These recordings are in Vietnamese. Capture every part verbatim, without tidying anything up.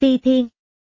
Ti Thiên.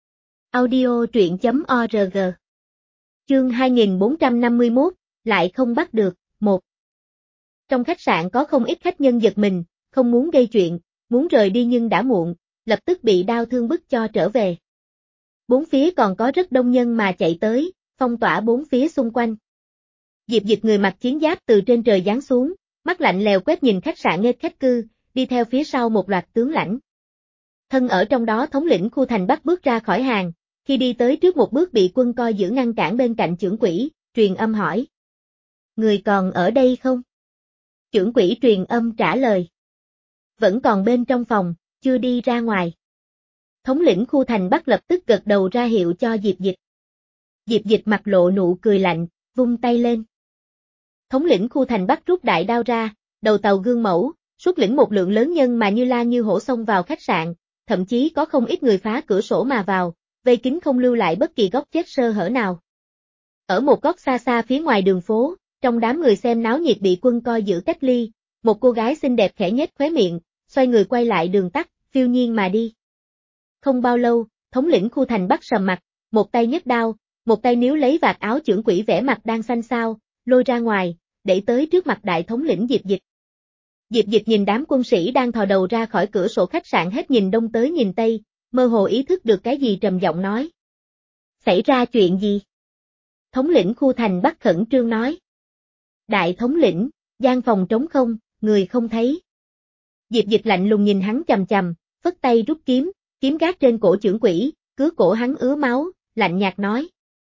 Audio truyện chấm org. Chương hai nghìn bốn trăm năm mươi mốt, lại không bắt được, một. Trong khách sạn có không ít khách nhân giật mình, không muốn gây chuyện, muốn rời đi nhưng đã muộn, lập tức bị đau thương bức cho trở về. Bốn phía còn có rất đông nhân mà chạy tới, phong tỏa bốn phía xung quanh. Diệp Dịch người mặc chiến giáp từ trên trời giáng xuống, mắt lạnh lèo quét nhìn khách sạn nghênh khách cư, đi theo phía sau một loạt tướng lãnh. Thân ở trong đó thống lĩnh khu thành Bắc bước ra khỏi hàng, khi đi tới trước một bước bị quân coi giữ ngăn cản bên cạnh trưởng quỹ, truyền âm hỏi. Người còn ở đây không? Trưởng quỹ truyền âm trả lời. Vẫn còn bên trong phòng, chưa đi ra ngoài. Thống lĩnh khu thành Bắc lập tức gật đầu ra hiệu cho Diệp Dịch. Diệp Dịch mặt lộ nụ cười lạnh, vung tay lên. Thống lĩnh khu thành Bắc rút đại đao ra, đầu tàu gương mẫu, xuất lĩnh một lượng lớn nhân mà như la như hổ xông vào khách sạn, thậm chí có không ít người phá cửa sổ mà vào, vây kín không lưu lại bất kỳ góc chết sơ hở nào. Ở một góc xa xa phía ngoài đường phố, trong đám người xem náo nhiệt bị quân coi giữ cách ly, một cô gái xinh đẹp khẽ nhếch khóe miệng, xoay người quay lại đường tắt, phiêu nhiên mà đi. Không bao lâu, thống lĩnh khu thành Bắc sầm mặt, một tay nhấc đao, một tay níu lấy vạt áo trưởng quỹ vẻ mặt đang xanh xao, lôi ra ngoài, để tới trước mặt đại thống lĩnh Diệp Dịch. Diệp Dịch nhìn đám quân sĩ đang thò đầu ra khỏi cửa sổ khách sạn hết nhìn đông tới nhìn tây, mơ hồ ý thức được cái gì trầm giọng nói. Xảy ra chuyện gì? Thống lĩnh khu thành Bắc khẩn trương nói. Đại thống lĩnh, gian phòng trống không, người không thấy. Diệp Dịch lạnh lùng nhìn hắn chằm chằm, phất tay rút kiếm, kiếm gác trên cổ trưởng quỹ, cứa cổ hắn ứa máu, lạnh nhạt nói.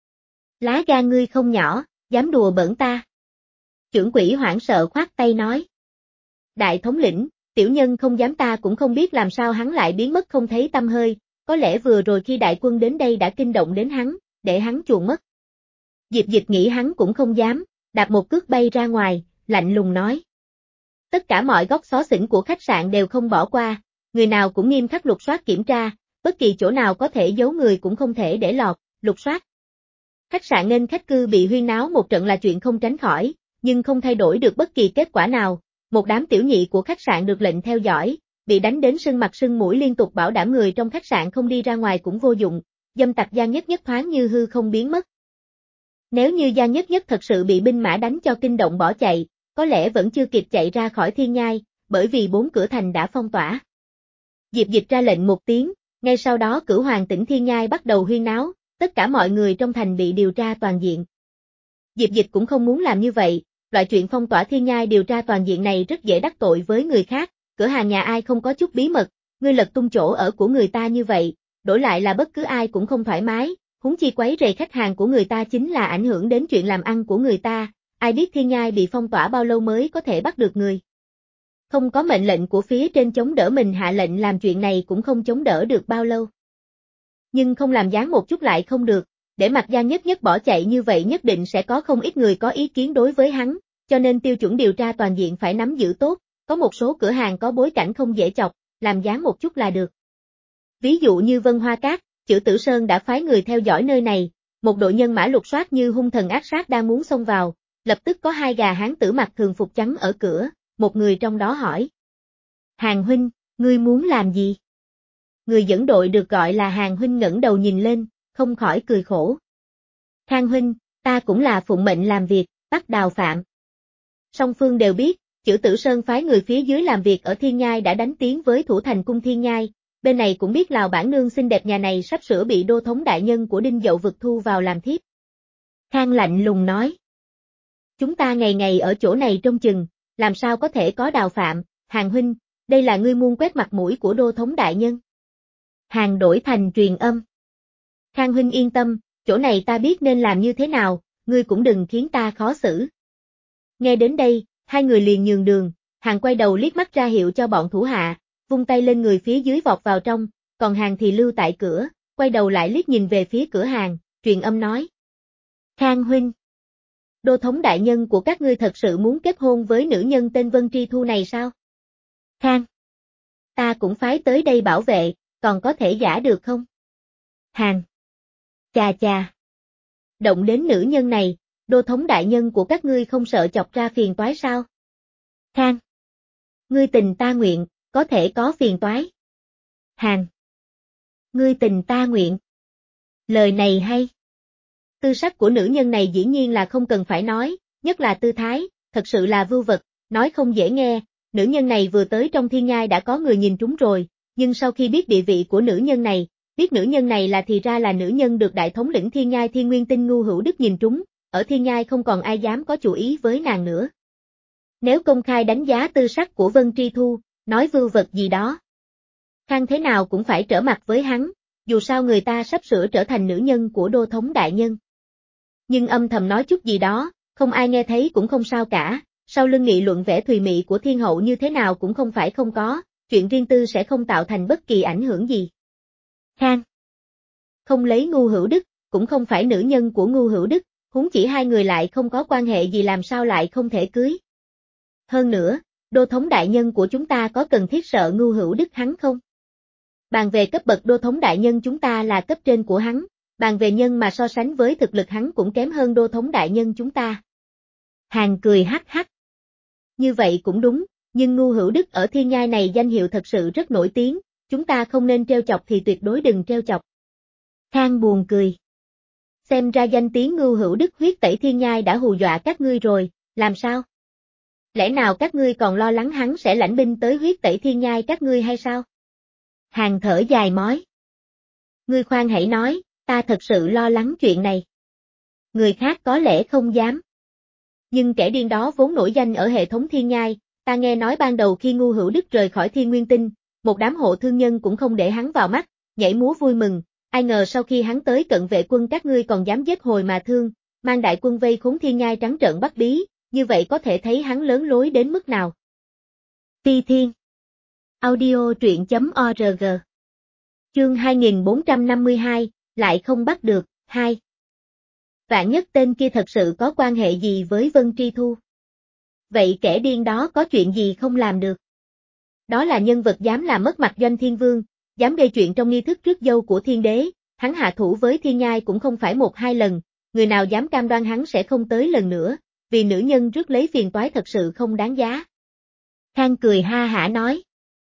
Lá gan ngươi không nhỏ, dám đùa bỡn ta. Trưởng quỹ hoảng sợ khoát tay nói. Đại thống lĩnh, tiểu nhân không dám, ta cũng không biết làm sao hắn lại biến mất không thấy tăm hơi, có lẽ vừa rồi khi đại quân đến đây đã kinh động đến hắn, để hắn chuồn mất. Diệp Dịch nghĩ hắn cũng không dám, đạp một cước bay ra ngoài, lạnh lùng nói. Tất cả mọi góc xó xỉnh của khách sạn đều không bỏ qua, người nào cũng nghiêm khắc lục soát kiểm tra, bất kỳ chỗ nào có thể giấu người cũng không thể để lọt, lục soát. Khách sạn nghênh khách cư bị huyên náo một trận là chuyện không tránh khỏi, nhưng không thay đổi được bất kỳ kết quả nào. Một đám tiểu nhị của khách sạn được lệnh theo dõi, bị đánh đến sưng mặt sưng mũi liên tục bảo đảm người trong khách sạn không đi ra ngoài cũng vô dụng, dâm tặc Giang Nhất Nhất thoáng như hư không biến mất. Nếu như Giang Nhất Nhất thật sự bị binh mã đánh cho kinh động bỏ chạy, có lẽ vẫn chưa kịp chạy ra khỏi thiên nhai, bởi vì bốn cửa thành đã phong tỏa. Diệp Dịch ra lệnh một tiếng, ngay sau đó Cửu Hoàng tỉnh thiên nhai bắt đầu huyên náo, tất cả mọi người trong thành bị điều tra toàn diện. Diệp Dịch cũng không muốn làm như vậy. Loại chuyện phong tỏa thiên nhai điều tra toàn diện này rất dễ đắc tội với người khác, cửa hàng nhà ai không có chút bí mật, ngươi lật tung chỗ ở của người ta như vậy, đổi lại là bất cứ ai cũng không thoải mái, huống chi quấy rầy khách hàng của người ta chính là ảnh hưởng đến chuyện làm ăn của người ta, ai biết thiên nhai bị phong tỏa bao lâu mới có thể bắt được người. Không có mệnh lệnh của phía trên chống đỡ mình hạ lệnh làm chuyện này cũng không chống đỡ được bao lâu. Nhưng không làm dáng một chút lại không được. Để mặc Giang Nhất Nhất bỏ chạy như vậy nhất định sẽ có không ít người có ý kiến đối với hắn, cho nên tiêu chuẩn điều tra toàn diện phải nắm giữ tốt, có một số cửa hàng có bối cảnh không dễ chọc, làm dáng một chút là được. Ví dụ như Vân Hoa Cát, Chữ Tử Sơn đã phái người theo dõi nơi này, một đội nhân mã lục soát như hung thần ác sát đang muốn xông vào, lập tức có hai gà hán tử mặc thường phục trắng ở cửa, một người trong đó hỏi. Hàng huynh, ngươi muốn làm gì? Người dẫn đội được gọi là Hàng huynh ngẩng đầu nhìn lên, không khỏi cười khổ. Khang huynh, ta cũng là phụng mệnh làm việc, bắt đào phạm. Song phương đều biết, Chữ Tử Sơn phái người phía dưới làm việc ở Thiên Nhai đã đánh tiếng với thủ thành cung Thiên Nhai, bên này cũng biết Lào bản nương xinh đẹp nhà này sắp sửa bị đô thống đại nhân của Đinh Dậu vực thu vào làm thiếp. Khang lạnh lùng nói. Chúng ta ngày ngày ở chỗ này trông chừng, làm sao có thể có đào phạm, Hàng huynh, đây là ngươi muốn quét mặt mũi của đô thống đại nhân. Hàng đổi thành truyền âm. Khang huynh yên tâm, chỗ này ta biết nên làm như thế nào, ngươi cũng đừng khiến ta khó xử. Nghe đến đây, hai người liền nhường đường, Hàng quay đầu liếc mắt ra hiệu cho bọn thủ hạ, vung tay lên người phía dưới vọt vào trong, còn Hàng thì lưu tại cửa, quay đầu lại liếc nhìn về phía cửa hàng, truyền âm nói. Khang huynh, đô thống đại nhân của các ngươi thật sự muốn kết hôn với nữ nhân tên Vân Tri Thu này sao? Khang, ta cũng phái tới đây bảo vệ, còn có thể giả được không? Hàng, chà chà, động đến nữ nhân này, đô thống đại nhân của các ngươi không sợ chọc ra phiền toái sao? Khang, ngươi tình ta nguyện, có thể có phiền toái. Hàng, Ngươi tình ta nguyện. Lời này hay. Tư sắc của nữ nhân này dĩ nhiên là không cần phải nói, nhất là tư thái, thật sự là vưu vật, nói không dễ nghe, nữ nhân này vừa tới trong thiên nhai đã có người nhìn trúng rồi, nhưng sau khi biết địa vị của nữ nhân này, biết nữ nhân này là thì ra là nữ nhân được đại thống lĩnh thiên nhai Thiên Nguyên Tinh Ngưu Hữu Đức nhìn trúng, ở thiên nhai không còn ai dám có chủ ý với nàng nữa. Nếu công khai đánh giá tư sắc của Vân Tri Thu, nói vưu vật gì đó, Khang thế nào cũng phải trở mặt với hắn, dù sao người ta sắp sửa trở thành nữ nhân của đô thống đại nhân. Nhưng âm thầm nói chút gì đó, không ai nghe thấy cũng không sao cả, sau lưng nghị luận vẻ thùy mị của thiên hậu như thế nào cũng không phải không có, chuyện riêng tư sẽ không tạo thành bất kỳ ảnh hưởng gì. Khang không lấy Ngưu Hữu Đức, cũng không phải nữ nhân của Ngưu Hữu Đức, huống chỉ hai người lại không có quan hệ gì làm sao lại không thể cưới. Hơn nữa, đô thống đại nhân của chúng ta có cần thiết sợ Ngưu Hữu Đức hắn không? Bàn về cấp bậc đô thống đại nhân chúng ta là cấp trên của hắn, bàn về nhân mà so sánh với thực lực hắn cũng kém hơn đô thống đại nhân chúng ta. Hàn cười hắc hắc. Như vậy cũng đúng, nhưng Ngưu Hữu Đức ở thiên nhai này danh hiệu thật sự rất nổi tiếng, chúng ta không nên trêu chọc thì tuyệt đối đừng trêu chọc. Khang buồn cười. Xem ra danh tiếng Ngưu Hữu Đức huyết tẩy thiên nhai đã hù dọa các ngươi rồi, làm sao? Lẽ nào các ngươi còn lo lắng hắn sẽ lãnh binh tới huyết tẩy thiên nhai các ngươi hay sao? Hàn thở dài mói. Ngươi khoan hãy nói, ta thật sự lo lắng chuyện này. Người khác có lẽ không dám. Nhưng kẻ điên đó vốn nổi danh ở hệ thống thiên nhai, ta nghe nói ban đầu khi Ngưu Hữu Đức rời khỏi Thiên Nguyên Tinh, một đám hộ thương nhân cũng không để hắn vào mắt, nhảy múa vui mừng, ai ngờ sau khi hắn tới cận vệ quân các ngươi còn dám giết hồi mà thương, mang đại quân vây khốn thiên nhai trắng trợn bắt bí, như vậy có thể thấy hắn lớn lối đến mức nào. Ti Thiên Audio truyện.org Chương hai nghìn bốn trăm năm mươi hai, lại không bắt được, hai. Vạn nhất tên kia thật sự có quan hệ gì với Vân Tri Thu. Vậy kẻ điên đó có chuyện gì không làm được? Đó là nhân vật dám làm mất mặt Doanh Thiên Vương, dám gây chuyện trong nghi thức rước dâu của thiên đế, hắn hạ thủ với thiên nhai cũng không phải một hai lần, người nào dám cam đoan hắn sẽ không tới lần nữa, vì nữ nhân rước lấy phiền toái thật sự không đáng giá. Khang cười ha hả nói.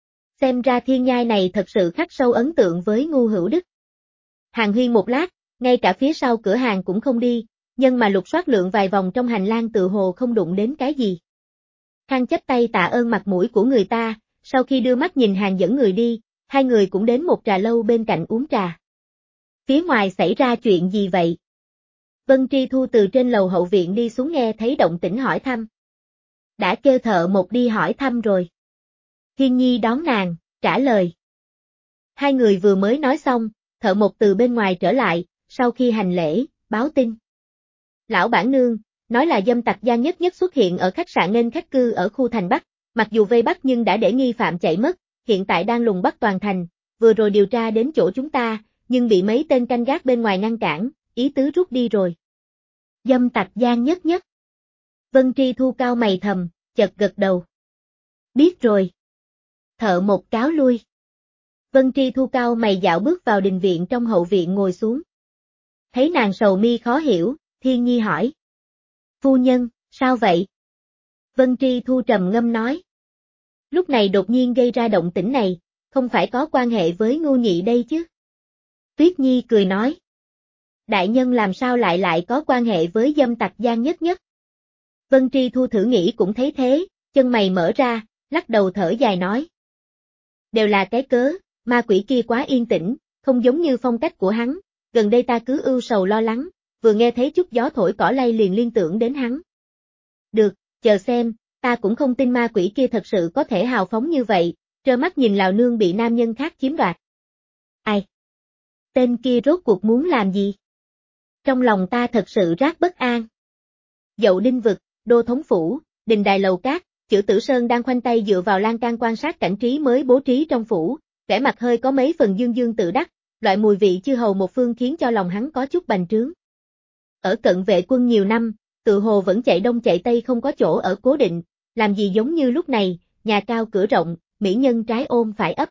Xem ra thiên nhai này thật sự khắc sâu ấn tượng với Ngưu Hữu Đức. Hàn huyên một lát, ngay cả phía sau cửa hàng cũng không đi, nhưng mà lục soát lượng vài vòng trong hành lang tự hồ không đụng đến cái gì. Khang chắp tay tạ ơn mặt mũi của người ta, sau khi đưa mắt nhìn Hàn dẫn người đi, hai người cũng đến một trà lâu bên cạnh uống trà. Phía ngoài xảy ra chuyện gì vậy? Vân Tri Thu từ trên lầu hậu viện đi xuống nghe thấy động tĩnh hỏi thăm. Đã kêu thợ một đi hỏi thăm rồi. Thiên Nhi đón nàng, trả lời. Hai người vừa mới nói xong, thợ một từ bên ngoài trở lại, sau khi hành lễ, báo tin. Lão bản nương, nói là dâm tặc Giang Nhất Nhất xuất hiện ở khách sạn nên khách cư ở khu thành Bắc, mặc dù vây bắt nhưng đã để nghi phạm chạy mất, hiện tại đang lùng bắt toàn thành, vừa rồi điều tra đến chỗ chúng ta, nhưng bị mấy tên canh gác bên ngoài ngăn cản, ý tứ rút đi rồi. Dâm tặc Giang Nhất Nhất. Vân Tri Thu cao mày thầm, chợt gật đầu. Biết rồi. Thợ một cáo lui. Vân Tri Thu cao mày dạo bước vào đình viện trong hậu viện ngồi xuống. Thấy nàng sầu mi khó hiểu, Thiên Nhi hỏi. Phu nhân, sao vậy? Vân Tri Thu trầm ngâm nói. Lúc này đột nhiên gây ra động tĩnh này, không phải có quan hệ với Ngưu Nhị đây chứ? Tuyết Nhi cười nói. Đại nhân làm sao lại lại có quan hệ với dâm tặc Giang Nhất Nhất? Vân Tri Thu thử nghĩ cũng thấy thế, chân mày mở ra, lắc đầu thở dài nói. Đều là cái cớ, ma quỷ kia quá yên tĩnh, không giống như phong cách của hắn, gần đây ta cứ ưu sầu lo lắng, vừa nghe thấy chút gió thổi cỏ lay liền liên tưởng đến hắn. Được, chờ xem, ta cũng không tin ma quỷ kia thật sự có thể hào phóng như vậy, trơ mắt nhìn Lào Nương bị nam nhân khác chiếm đoạt. Ai? Tên kia rốt cuộc muốn làm gì? Trong lòng ta thật sự rát bất an. Dậu Đinh Vực, Đô Thống Phủ, Đình Đài Lầu Cát, Chữ Tử Sơn đang khoanh tay dựa vào lan can quan sát cảnh trí mới bố trí trong phủ, vẻ mặt hơi có mấy phần dương dương tự đắc, loại mùi vị chư hầu một phương khiến cho lòng hắn có chút bành trướng. Ở cận vệ quân nhiều năm, tự hồ vẫn chạy đông chạy tây không có chỗ ở cố định, làm gì giống như lúc này, nhà cao cửa rộng, mỹ nhân trái ôm phải ấp.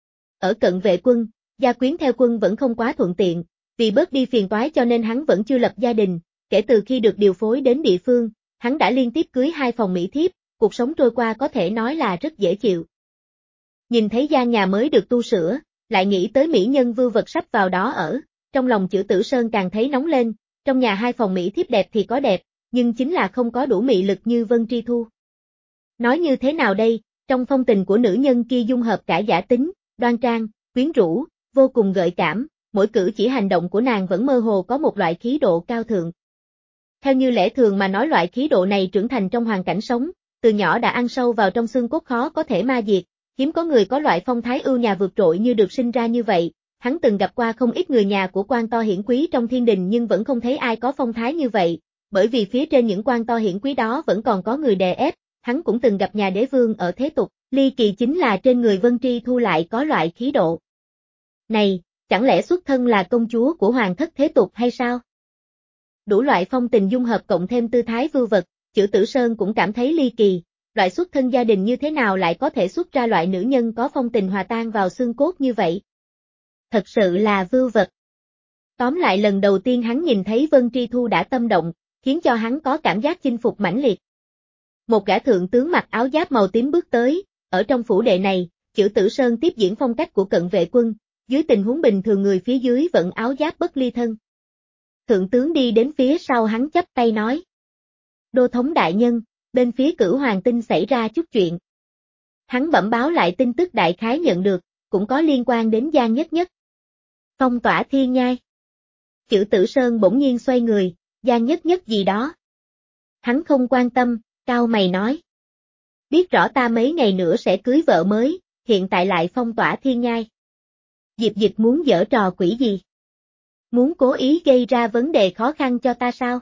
Ở cận vệ quân, gia quyến theo quân vẫn không quá thuận tiện, vì bớt đi phiền toái cho nên hắn vẫn chưa lập gia đình, kể từ khi được điều phối đến địa phương, hắn đã liên tiếp cưới hai phòng mỹ thiếp, cuộc sống trôi qua có thể nói là rất dễ chịu. Nhìn thấy gian nhà mới được tu sửa, lại nghĩ tới mỹ nhân vưu vật sắp vào đó ở, trong lòng Chữ Tử Sơn càng thấy nóng lên, trong nhà hai phòng mỹ thiếp đẹp thì có đẹp, nhưng chính là không có đủ mị lực như Vân Tri Thu. Nói như thế nào đây, trong phong tình của nữ nhân kia dung hợp cả giả tính, đoan trang, quyến rũ, vô cùng gợi cảm, mỗi cử chỉ hành động của nàng vẫn mơ hồ có một loại khí độ cao thượng. Theo như lẽ thường mà nói loại khí độ này trưởng thành trong hoàn cảnh sống, từ nhỏ đã ăn sâu vào trong xương cốt khó có thể ma diệt, hiếm có người có loại phong thái ưu nhã vượt trội như được sinh ra như vậy. Hắn từng gặp qua không ít người nhà của quan to hiển quý trong thiên đình nhưng vẫn không thấy ai có phong thái như vậy, bởi vì phía trên những quan to hiển quý đó vẫn còn có người đè ép, hắn cũng từng gặp nhà đế vương ở thế tục, ly kỳ chính là trên người Vân Tri Thu lại có loại khí độ. Này, chẳng lẽ xuất thân là công chúa của hoàng thất thế tục hay sao? Đủ loại phong tình dung hợp cộng thêm tư thái vưu vật, Chữ Tử Sơn cũng cảm thấy ly kỳ, loại xuất thân gia đình như thế nào lại có thể xuất ra loại nữ nhân có phong tình hòa tan vào xương cốt như vậy? Thật sự là vưu vật. Tóm lại lần đầu tiên hắn nhìn thấy Vân Tri Thu đã tâm động, khiến cho hắn có cảm giác chinh phục mãnh liệt. Một gã thượng tướng mặc áo giáp màu tím bước tới, ở trong phủ đệ này, Chữ Tử Sơn tiếp diễn phong cách của cận vệ quân, dưới tình huống bình thường người phía dưới vẫn áo giáp bất ly thân. Thượng tướng đi đến phía sau hắn chắp tay nói. Đô thống đại nhân, bên phía Cửu Hoàng Tinh xảy ra chút chuyện. Hắn bẩm báo lại tin tức đại khái nhận được, cũng có liên quan đến Giang Nhất Nhất. Phong tỏa thiên nhai. Chữ Tử Sơn bỗng nhiên xoay người, Giang Nhất Nhất gì đó. Hắn không quan tâm, cau mày nói. Biết rõ ta mấy ngày nữa sẽ cưới vợ mới, hiện tại lại phong tỏa thiên nhai. Diệp Dịch muốn giở trò quỷ gì? Muốn cố ý gây ra vấn đề khó khăn cho ta sao?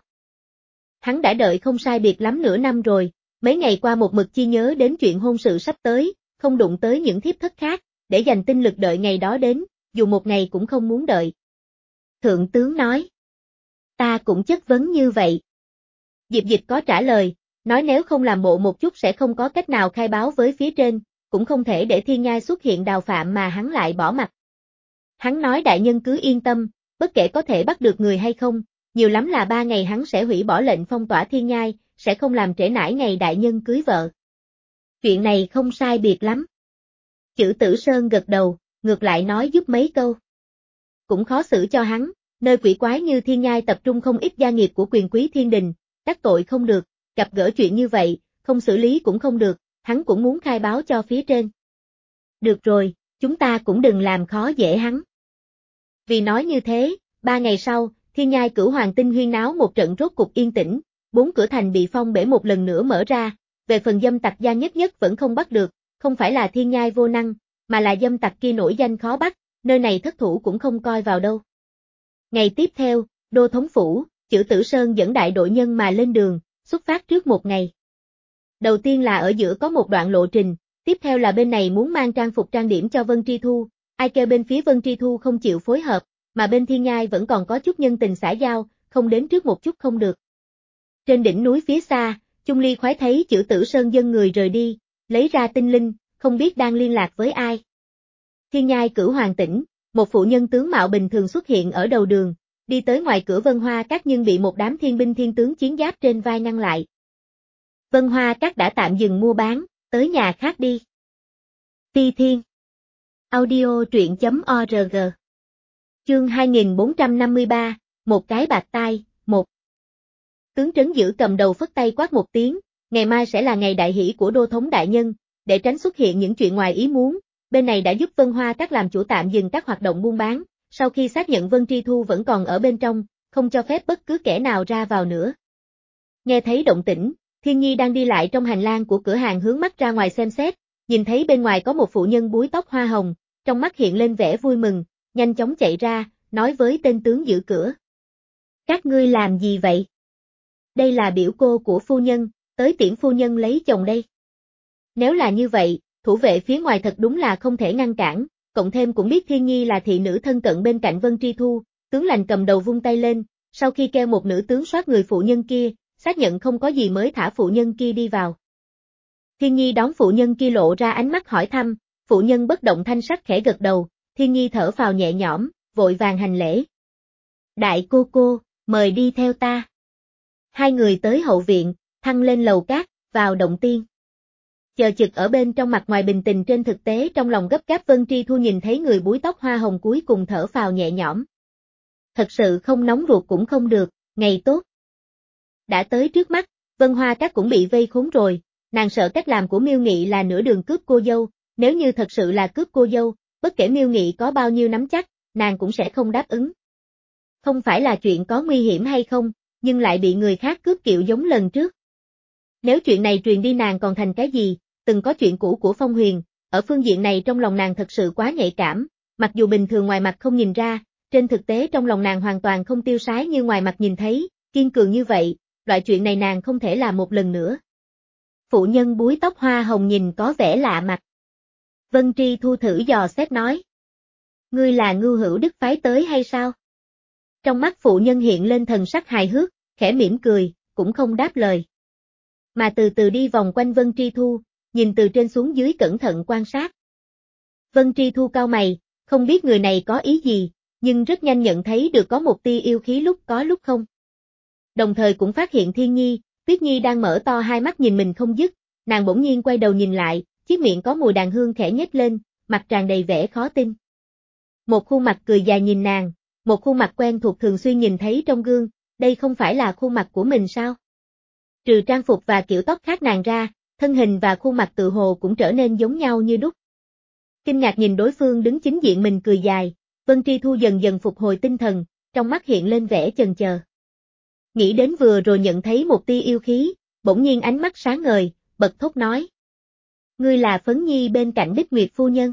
Hắn đã đợi không sai biệt lắm nửa năm rồi, mấy ngày qua một mực chi nhớ đến chuyện hôn sự sắp tới, không đụng tới những thiếp thất khác, để dành tinh lực đợi ngày đó đến, dù một ngày cũng không muốn đợi. Thượng tướng nói. Ta cũng chất vấn như vậy. Diệp Dịch có trả lời, nói nếu không làm bộ một chút sẽ không có cách nào khai báo với phía trên, cũng không thể để thiên nhai xuất hiện đào phạm mà hắn lại bỏ mặt. Hắn nói đại nhân cứ yên tâm, bất kể có thể bắt được người hay không, nhiều lắm là ba ngày hắn sẽ hủy bỏ lệnh phong tỏa thiên nhai, sẽ không làm trễ nải ngày đại nhân cưới vợ. Chuyện này không sai biệt lắm. Chữ Tử Sơn gật đầu, ngược lại nói giúp mấy câu. Cũng khó xử cho hắn, nơi quỷ quái như thiên nhai tập trung không ít gia nghiệp của quyền quý thiên đình, đắc tội không được, gặp gỡ chuyện như vậy, không xử lý cũng không được, hắn cũng muốn khai báo cho phía trên. Được rồi, chúng ta cũng đừng làm khó dễ hắn. Vì nói như thế, ba ngày sau, thiên nhai Cửu Hoàng Tinh huyên náo một trận rốt cục yên tĩnh, bốn cửa thành bị phong bể một lần nữa mở ra, về phần dâm tặc Giang Nhất Nhất vẫn không bắt được, không phải là thiên nhai vô năng, mà là dâm tặc kia nổi danh khó bắt, nơi này thất thủ cũng không coi vào đâu. Ngày tiếp theo, Đô thống phủ, Chữ Tử Sơn dẫn đại đội nhân mà lên đường, xuất phát trước một ngày. Đầu tiên là ở giữa có một đoạn lộ trình, tiếp theo là bên này muốn mang trang phục trang điểm cho Vân Tri Thu, ai kêu bên phía Vân Tri Thu không chịu phối hợp, mà bên thiên nhai vẫn còn có chút nhân tình xã giao, không đến trước một chút không được. Trên đỉnh núi phía xa, Chung Ly khoái thấy Chữ Tử Sơn dân người rời đi, lấy ra tinh linh, không biết đang liên lạc với ai. Thiên nhai Cửu Hoàng Tỉnh, một phụ nhân tướng mạo bình thường xuất hiện ở đầu đường, đi tới ngoài cửa Vân Hoa Các nhưng bị một đám thiên binh thiên tướng chiến giáp trên vai ngăn lại. Vân Hoa Các đã tạm dừng mua bán, tới nhà khác đi. Phi Thiên Audio truyện chấm org Chương hai nghìn bốn trăm năm mươi ba, một cái bạc tai, một. Tướng trấn giữ cầm đầu phất tay quát một tiếng, ngày mai sẽ là ngày đại hỷ của đô thống đại nhân, để tránh xuất hiện những chuyện ngoài ý muốn, bên này đã giúp Vân Hoa Các làm chủ tạm dừng các hoạt động buôn bán, sau khi xác nhận Vân Tri Thu vẫn còn ở bên trong, không cho phép bất cứ kẻ nào ra vào nữa. Nghe thấy động tĩnh, Thiên Nhi đang đi lại trong hành lang của cửa hàng hướng mắt ra ngoài xem xét, nhìn thấy bên ngoài có một phụ nhân búi tóc hoa hồng, trong mắt hiện lên vẻ vui mừng, nhanh chóng chạy ra, nói với tên tướng giữ cửa. Các ngươi làm gì vậy? Đây là biểu cô của phu nhân, tới tiễn phu nhân lấy chồng đây. Nếu là như vậy, thủ vệ phía ngoài thật đúng là không thể ngăn cản, cộng thêm cũng biết Thiên Nhi là thị nữ thân cận bên cạnh Vân Tri Thu, tướng lành cầm đầu vung tay lên, sau khi kêu một nữ tướng soát người phụ nhân kia, xác nhận không có gì mới thả phụ nhân kia đi vào. Thiên Nhi đón phụ nhân kia lộ ra ánh mắt hỏi thăm, phụ nhân bất động thanh sắc khẽ gật đầu, Thiên Nhi thở phào nhẹ nhõm, vội vàng hành lễ. Đại cô cô, mời đi theo ta. Hai người tới hậu viện, thăng lên lầu cát, vào động tiên. chờ chực ở bên trong mặt ngoài bình tĩnh trên thực tế trong lòng gấp gáp. Vân Tri Thu nhìn thấy người búi tóc hoa hồng cuối cùng thở phào nhẹ nhõm. Thật sự không nóng ruột cũng không được, ngày tốt. Đã tới trước mắt, Vân Hoa Cát cũng bị vây khốn rồi, nàng sợ cách làm của Miêu Nghị là nửa đường cướp cô dâu, nếu như thật sự là cướp cô dâu, bất kể Miêu Nghị có bao nhiêu nắm chắc, nàng cũng sẽ không đáp ứng. Không phải là chuyện có nguy hiểm hay không, nhưng lại bị người khác cướp kiệu giống lần trước. Nếu chuyện này truyền đi nàng còn thành cái gì, từng có chuyện cũ của Phong Huyền, ở phương diện này trong lòng nàng thật sự quá nhạy cảm, mặc dù bình thường ngoài mặt không nhìn ra, trên thực tế trong lòng nàng hoàn toàn không tiêu sái như ngoài mặt nhìn thấy, kiên cường như vậy, loại chuyện này nàng không thể làm một lần nữa. Phụ nhân búi tóc hoa hồng nhìn có vẻ lạ mặt. Vân Tri Thu thử dò xét nói. Ngươi là Ngưu Hữu Đức phái tới hay sao? Trong mắt phụ nhân hiện lên thần sắc hài hước, khẽ mỉm cười, cũng không đáp lời. Mà từ từ đi vòng quanh Vân Tri Thu, nhìn từ trên xuống dưới cẩn thận quan sát. Vân Tri Thu cau mày, không biết người này có ý gì, nhưng rất nhanh nhận thấy được có một tia yêu khí lúc có lúc không. Đồng thời cũng phát hiện Thiên Nhi, Tuyết Nhi đang mở to hai mắt nhìn mình không dứt, nàng bỗng nhiên quay đầu nhìn lại, chiếc miệng có mùi đàn hương khẽ nhếch lên, mặt tràn đầy vẻ khó tin. Một khuôn mặt cười dài nhìn nàng, một khuôn mặt quen thuộc thường xuyên nhìn thấy trong gương, đây không phải là khuôn mặt của mình sao? Trừ trang phục và kiểu tóc khác nàng ra, thân hình và khuôn mặt tự hồ cũng trở nên giống nhau như đúc. Kinh ngạc nhìn đối phương đứng chính diện mình cười dài, Vân Tri Thu dần dần phục hồi tinh thần, trong mắt hiện lên vẻ chần chờ. Nghĩ đến vừa rồi nhận thấy một tia yêu khí, bỗng nhiên ánh mắt sáng ngời, bật thốt nói. Ngươi là Phấn Nhi bên cạnh Bích Nguyệt phu nhân.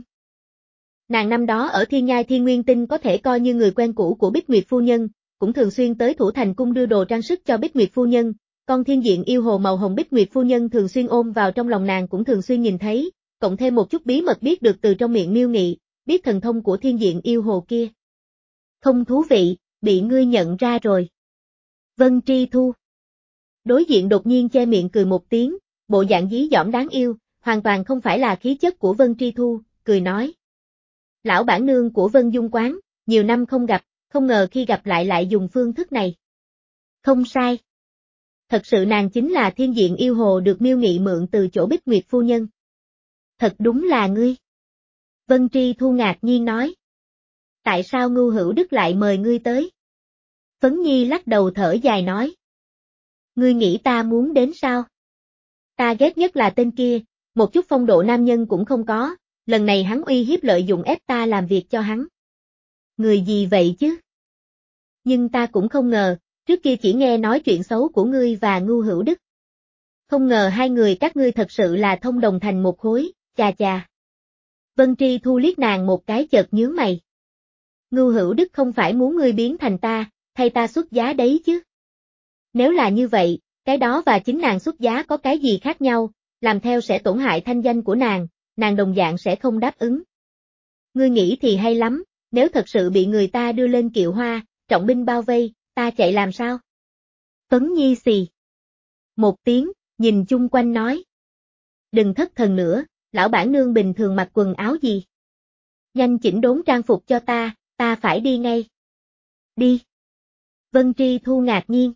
Nàng năm đó ở Thiên Nhai Thiên Nguyên Tinh có thể coi như người quen cũ của Bích Nguyệt phu nhân, cũng thường xuyên tới Thủ Thành cung đưa đồ trang sức cho Bích Nguyệt phu nhân, con thiên diện yêu hồ màu hồng Bích Nguyệt phu nhân thường xuyên ôm vào trong lòng nàng cũng thường xuyên nhìn thấy, cộng thêm một chút bí mật biết được từ trong miệng Miêu Nghị, biết thần thông của thiên diện yêu hồ kia. Không thú vị, bị ngươi nhận ra rồi. Vân Tri Thu. Đối diện đột nhiên che miệng cười một tiếng, bộ dạng dí dỏm đáng yêu, hoàn toàn không phải là khí chất của Vân Tri Thu, cười nói. Lão bản nương của Vân Dung Quán, nhiều năm không gặp, không ngờ khi gặp lại lại dùng phương thức này. Không sai. Thật sự nàng chính là thiên diện yêu hồ được Miêu Nghị mượn từ chỗ Bích Nguyệt phu nhân. Thật đúng là ngươi. Vân Tri Thu ngạc nhiên nói. Tại sao Ngưu Hữu Đức lại mời ngươi tới? Phấn Nhi lắc đầu thở dài nói. Ngươi nghĩ ta muốn đến sao? Ta ghét nhất là tên kia, một chút phong độ nam nhân cũng không có, lần này hắn uy hiếp lợi dụng ép ta làm việc cho hắn. Người gì vậy chứ? Nhưng ta cũng không ngờ, trước kia chỉ nghe nói chuyện xấu của ngươi và Ngưu Hữu Đức. Không ngờ hai người các ngươi thật sự là thông đồng thành một khối, chà chà. Vân Tri Thu liếc nàng một cái chợt nhướng mày. Ngưu Hữu Đức không phải muốn ngươi biến thành ta, thay ta xuất giá đấy chứ. Nếu là như vậy, cái đó và chính nàng xuất giá có cái gì khác nhau, làm theo sẽ tổn hại thanh danh của nàng, nàng đồng dạng sẽ không đáp ứng. Ngươi nghĩ thì hay lắm, nếu thật sự bị người ta đưa lên kiệu hoa, trọng binh bao vây, ta chạy làm sao? Phấn Nhi xì. Một tiếng, nhìn chung quanh nói. Đừng thất thần nữa, lão bản nương bình thường mặc quần áo gì? Nhanh chỉnh đốn trang phục cho ta, ta phải đi ngay. Đi. Vân Tri Thu ngạc nhiên.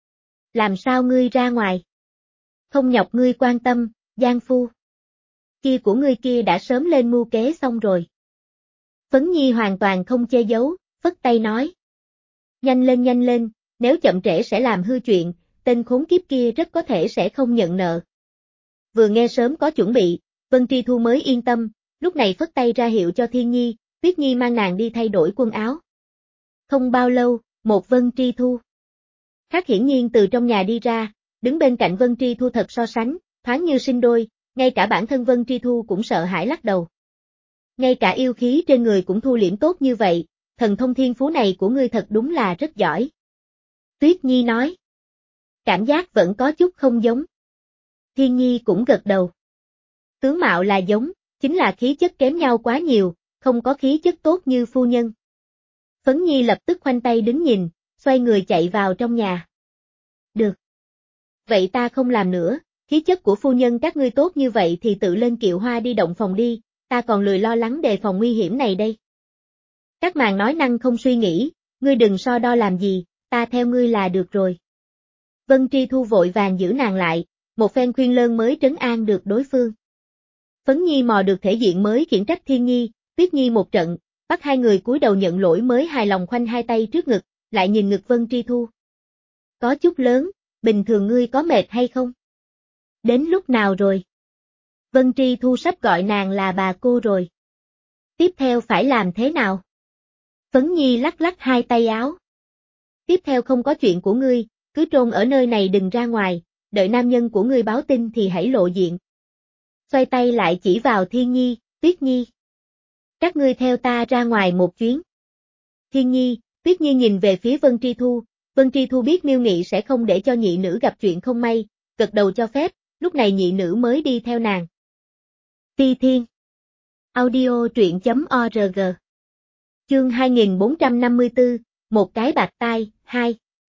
Làm sao ngươi ra ngoài? Không nhọc ngươi quan tâm, Giang Phu. Kia của ngươi kia đã sớm lên mưu kế xong rồi. Phấn Nhi hoàn toàn không che giấu, phất tay nói. Nhanh lên nhanh lên, nếu chậm trễ sẽ làm hư chuyện, tên khốn kiếp kia rất có thể sẽ không nhận nợ. Vừa nghe sớm có chuẩn bị, Vân Tri Thu mới yên tâm, lúc này phất tay ra hiệu cho Thiên Nhi, Tuyết Nhi mang nàng đi thay đổi quần áo. Không bao lâu, một Vân Tri Thu. Khác hiển nhiên từ trong nhà đi ra, đứng bên cạnh Vân Tri Thu thật so sánh, thoáng như sinh đôi, ngay cả bản thân Vân Tri Thu cũng sợ hãi lắc đầu. Ngay cả yêu khí trên người cũng thu liễm tốt như vậy, thần thông thiên phú này của ngươi thật đúng là rất giỏi. Tuyết Nhi nói. Cảm giác vẫn có chút không giống. Thiên Nhi cũng gật đầu. Tướng mạo là giống, chính là khí chất kém nhau quá nhiều, không có khí chất tốt như phu nhân. Phấn Nhi lập tức khoanh tay đứng nhìn, xoay người chạy vào trong nhà. Được. Vậy ta không làm nữa, khí chất của phu nhân các ngươi tốt như vậy thì tự lên kiệu hoa đi động phòng đi, ta còn lười lo lắng đề phòng nguy hiểm này đây. Các màn nói năng không suy nghĩ, ngươi đừng so đo làm gì, ta theo ngươi là được rồi. Vân Tri Thu vội vàng giữ nàng lại, một phen khuyên lơn mới trấn an được đối phương. Phấn Nhi mò được thể diện mới khiển trách Thiên Nhi, Tuyết Nhi một trận, bắt hai người cúi đầu nhận lỗi mới hài lòng khoanh hai tay trước ngực, lại nhìn ngực Vân Tri Thu. Có chút lớn, bình thường ngươi có mệt hay không? Đến lúc nào rồi? Vân Tri Thu sắp gọi nàng là bà cô rồi. Tiếp theo phải làm thế nào? Phấn Nhi lắc lắc hai tay áo. Tiếp theo không có chuyện của ngươi, cứ trôn ở nơi này đừng ra ngoài, đợi nam nhân của ngươi báo tin thì hãy lộ diện. Xoay tay lại chỉ vào Thiên Nhi, Tuyết Nhi. Các ngươi theo ta ra ngoài một chuyến. Thiên Nhi, Tuyết Nhi nhìn về phía Vân Tri Thu, Vân Tri Thu biết Miêu Nghị sẽ không để cho nhị nữ gặp chuyện không may, gật đầu cho phép, lúc này nhị nữ mới đi theo nàng. Ti Thiên. Audio truyện chấm org. Chương hai nghìn bốn trăm năm mươi tư, một cái bạc tai, hai.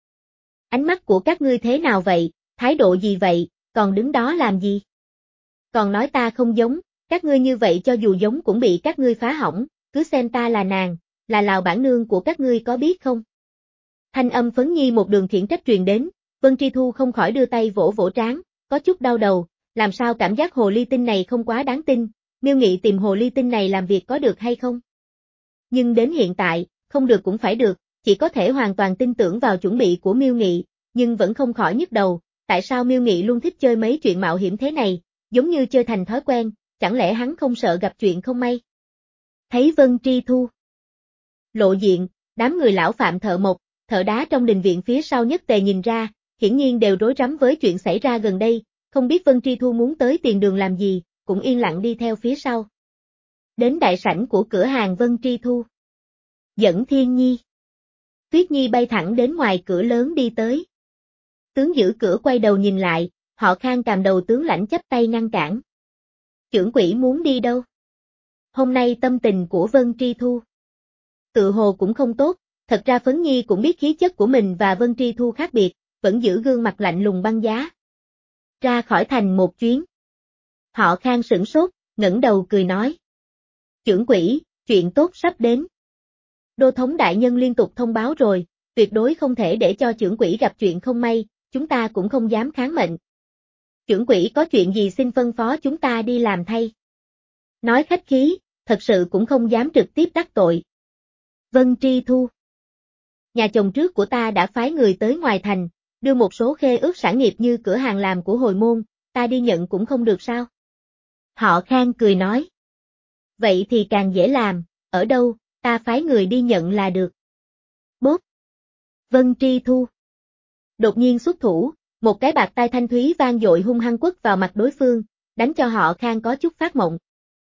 Ánh mắt của các ngươi thế nào vậy, thái độ gì vậy, còn đứng đó làm gì? Còn nói ta không giống, các ngươi như vậy cho dù giống cũng bị các ngươi phá hỏng, cứ xem ta là nàng, là Lào bản nương của các ngươi có biết không? Thanh âm Phấn Nhi một đường khiển trách truyền đến, Vân Tri Thu không khỏi đưa tay vỗ vỗ trán, có chút đau đầu, làm sao cảm giác hồ ly tinh này không quá đáng tin, Miêu Nghị tìm hồ ly tinh này làm việc có được hay không? Nhưng đến hiện tại, không được cũng phải được, chỉ có thể hoàn toàn tin tưởng vào chuẩn bị của Miêu Nghị, nhưng vẫn không khỏi nhức đầu, tại sao Miêu Nghị luôn thích chơi mấy chuyện mạo hiểm thế này, giống như chơi thành thói quen, chẳng lẽ hắn không sợ gặp chuyện không may? Thấy Vân Tri Thu lộ diện, đám người lão Phạm thợ mộc, thợ đá trong đình viện phía sau nhất tề nhìn ra, hiển nhiên đều rối rắm với chuyện xảy ra gần đây, không biết Vân Tri Thu muốn tới tiền đường làm gì, cũng yên lặng đi theo phía sau. Đến đại sảnh của cửa hàng Vân Tri Thu. Dẫn Thiên Nhi. Tuyết Nhi bay thẳng đến ngoài cửa lớn đi tới. Tướng giữ cửa quay đầu nhìn lại, họ Khang cầm đầu tướng lãnh chắp tay ngăn cản. Chưởng quỷ muốn đi đâu? Hôm nay tâm tình của Vân Tri Thu tự hồ cũng không tốt, thật ra Phấn Nhi cũng biết khí chất của mình và Vân Tri Thu khác biệt, vẫn giữ gương mặt lạnh lùng băng giá. Ra khỏi thành một chuyến. Họ Khang sửng sốt, ngẩng đầu cười nói. Chưởng quỷ, chuyện tốt sắp đến. Đô thống đại nhân liên tục thông báo rồi, tuyệt đối không thể để cho chưởng quỷ gặp chuyện không may, chúng ta cũng không dám kháng mệnh. Chưởng quỷ có chuyện gì xin phân phó chúng ta đi làm thay. Nói khách khí, thật sự cũng không dám trực tiếp đắc tội. Vân Tri Thu. Nhà chồng trước của ta đã phái người tới ngoài thành, đưa một số khê ước sản nghiệp như cửa hàng làm của hồi môn, ta đi nhận cũng không được sao? Họ Khang cười nói. Vậy thì càng dễ làm, ở đâu, ta phái người đi nhận là được. Bốp. Vân Tri Thu. Đột nhiên xuất thủ, một cái bạc tai thanh thúy vang dội hung hăng quất vào mặt đối phương, đánh cho họ Khang có chút phát mộng.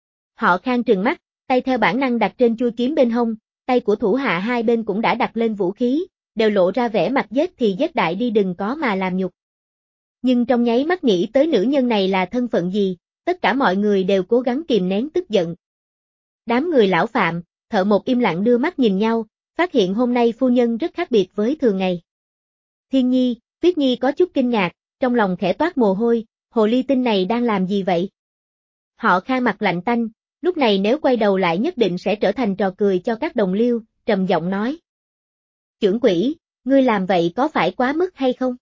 Họ Khang trừng mắt, tay theo bản năng đặt trên chuôi kiếm bên hông, tay của thủ hạ hai bên cũng đã đặt lên vũ khí, đều lộ ra vẻ mặt giết thì giết đại đi đừng có mà làm nhục. Nhưng trong nháy mắt nghĩ tới nữ nhân này là thân phận gì, tất cả mọi người đều cố gắng kìm nén tức giận. Đám người lão Phạm, thợ một im lặng đưa mắt nhìn nhau, phát hiện hôm nay phu nhân rất khác biệt với thường ngày. Thiên Nhi, Tuyết Nhi có chút kinh ngạc, trong lòng khẽ toát mồ hôi, hồ ly tinh này đang làm gì vậy? Họ Khang mặt lạnh tanh, lúc này nếu quay đầu lại nhất định sẽ trở thành trò cười cho các đồng liêu, trầm giọng nói. Chưởng quỷ, ngươi làm vậy có phải quá mức hay không?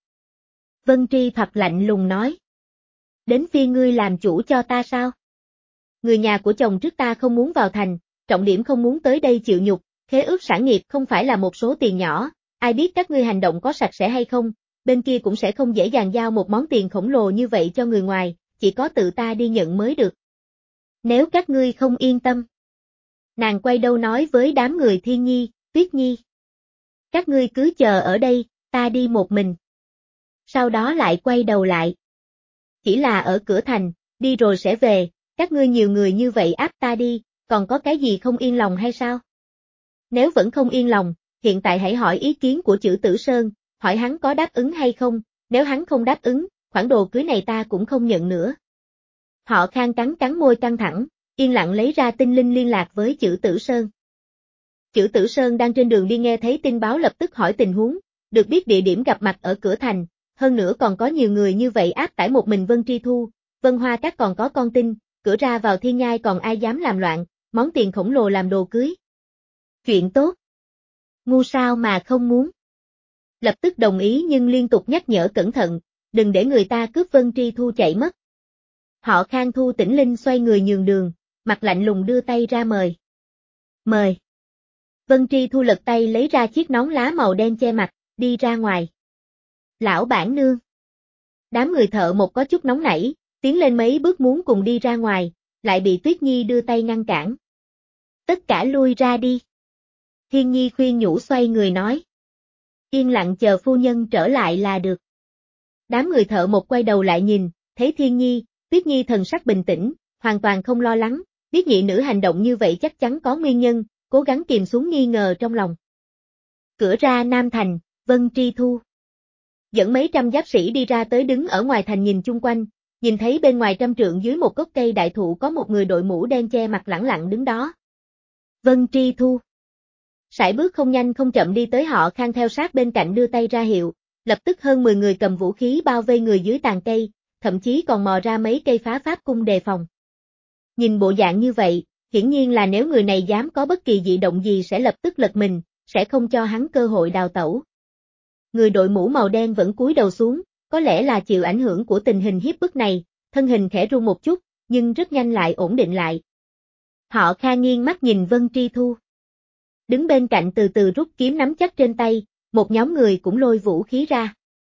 Vân Tri Phật lạnh lùng nói. Đến phiên ngươi làm chủ cho ta sao? Người nhà của chồng trước ta không muốn vào thành, trọng điểm không muốn tới đây chịu nhục, khế ước sản nghiệp không phải là một số tiền nhỏ, ai biết các ngươi hành động có sạch sẽ hay không, bên kia cũng sẽ không dễ dàng giao một món tiền khổng lồ như vậy cho người ngoài, chỉ có tự ta đi nhận mới được. Nếu các ngươi không yên tâm. Nàng quay đầu nói với đám người Thiên Nhi, Tuyết Nhi. Các ngươi cứ chờ ở đây, ta đi một mình. Sau đó lại quay đầu lại. Chỉ là ở cửa thành, đi rồi sẽ về, các ngươi nhiều người như vậy áp ta đi, còn có cái gì không yên lòng hay sao? Nếu vẫn không yên lòng, hiện tại hãy hỏi ý kiến của Chử Tử Sơn, hỏi hắn có đáp ứng hay không, nếu hắn không đáp ứng, khoản đồ cưới này ta cũng không nhận nữa. Họ Khang cắn cắn môi căng thẳng, yên lặng lấy ra tinh linh liên lạc với Chử Tử Sơn. Chử Tử Sơn đang trên đường đi nghe thấy tin báo lập tức hỏi tình huống, được biết địa điểm gặp mặt ở cửa thành, hơn nữa còn có nhiều người như vậy áp tải một mình Vân Tri Thu, Vân Hoa Các còn có con tin, cửa ra vào thiên nhai còn ai dám làm loạn, món tiền khổng lồ làm đồ cưới. Chuyện tốt. Ngu sao mà không muốn. Lập tức đồng ý nhưng liên tục nhắc nhở cẩn thận, đừng để người ta cướp Vân Tri Thu chạy mất. Họ Khang Thu Tĩnh Linh xoay người nhường đường, mặt lạnh lùng đưa tay ra mời. Mời. Vân Tri Thu lật tay lấy ra chiếc nón lá màu đen che mặt, đi ra ngoài. Lão bản nương. Đám người thợ một có chút nóng nảy, tiến lên mấy bước muốn cùng đi ra ngoài, lại bị Tuyết Nhi đưa tay ngăn cản. Tất cả lui ra đi. Thiên Nhi khuyên nhủ xoay người nói. Yên lặng chờ phu nhân trở lại là được. Đám người thợ một quay đầu lại nhìn, thấy Thiên Nhi, Tuyết Nhi thần sắc bình tĩnh, hoàn toàn không lo lắng, biết nhị nữ hành động như vậy chắc chắn có nguyên nhân, cố gắng kìm xuống nghi ngờ trong lòng. Cửa ra Nam Thành, Vân Tri Thu dẫn mấy trăm giáp sĩ đi ra tới đứng ở ngoài thành nhìn chung quanh, nhìn thấy bên ngoài trăm trượng dưới một gốc cây đại thụ có một người đội mũ đen che mặt lẳng lặng đứng đó. Vân Tri Thu sải bước không nhanh không chậm đi tới Họ Khang theo sát bên cạnh đưa tay ra hiệu, lập tức hơn mười người cầm vũ khí bao vây người dưới tàn cây, thậm chí còn mò ra mấy cây phá pháp cung đề phòng. Nhìn bộ dạng như vậy, hiển nhiên là nếu người này dám có bất kỳ dị động gì sẽ lập tức lật mình, sẽ không cho hắn cơ hội đào tẩu. Người đội mũ màu đen vẫn cúi đầu xuống, có lẽ là chịu ảnh hưởng của tình hình hiếp bức này, thân hình khẽ run một chút, nhưng rất nhanh lại ổn định lại. Họ Khang nghiêng mắt nhìn Vân Tri Thu. Đứng bên cạnh từ từ rút kiếm nắm chắc trên tay, một nhóm người cũng lôi vũ khí ra.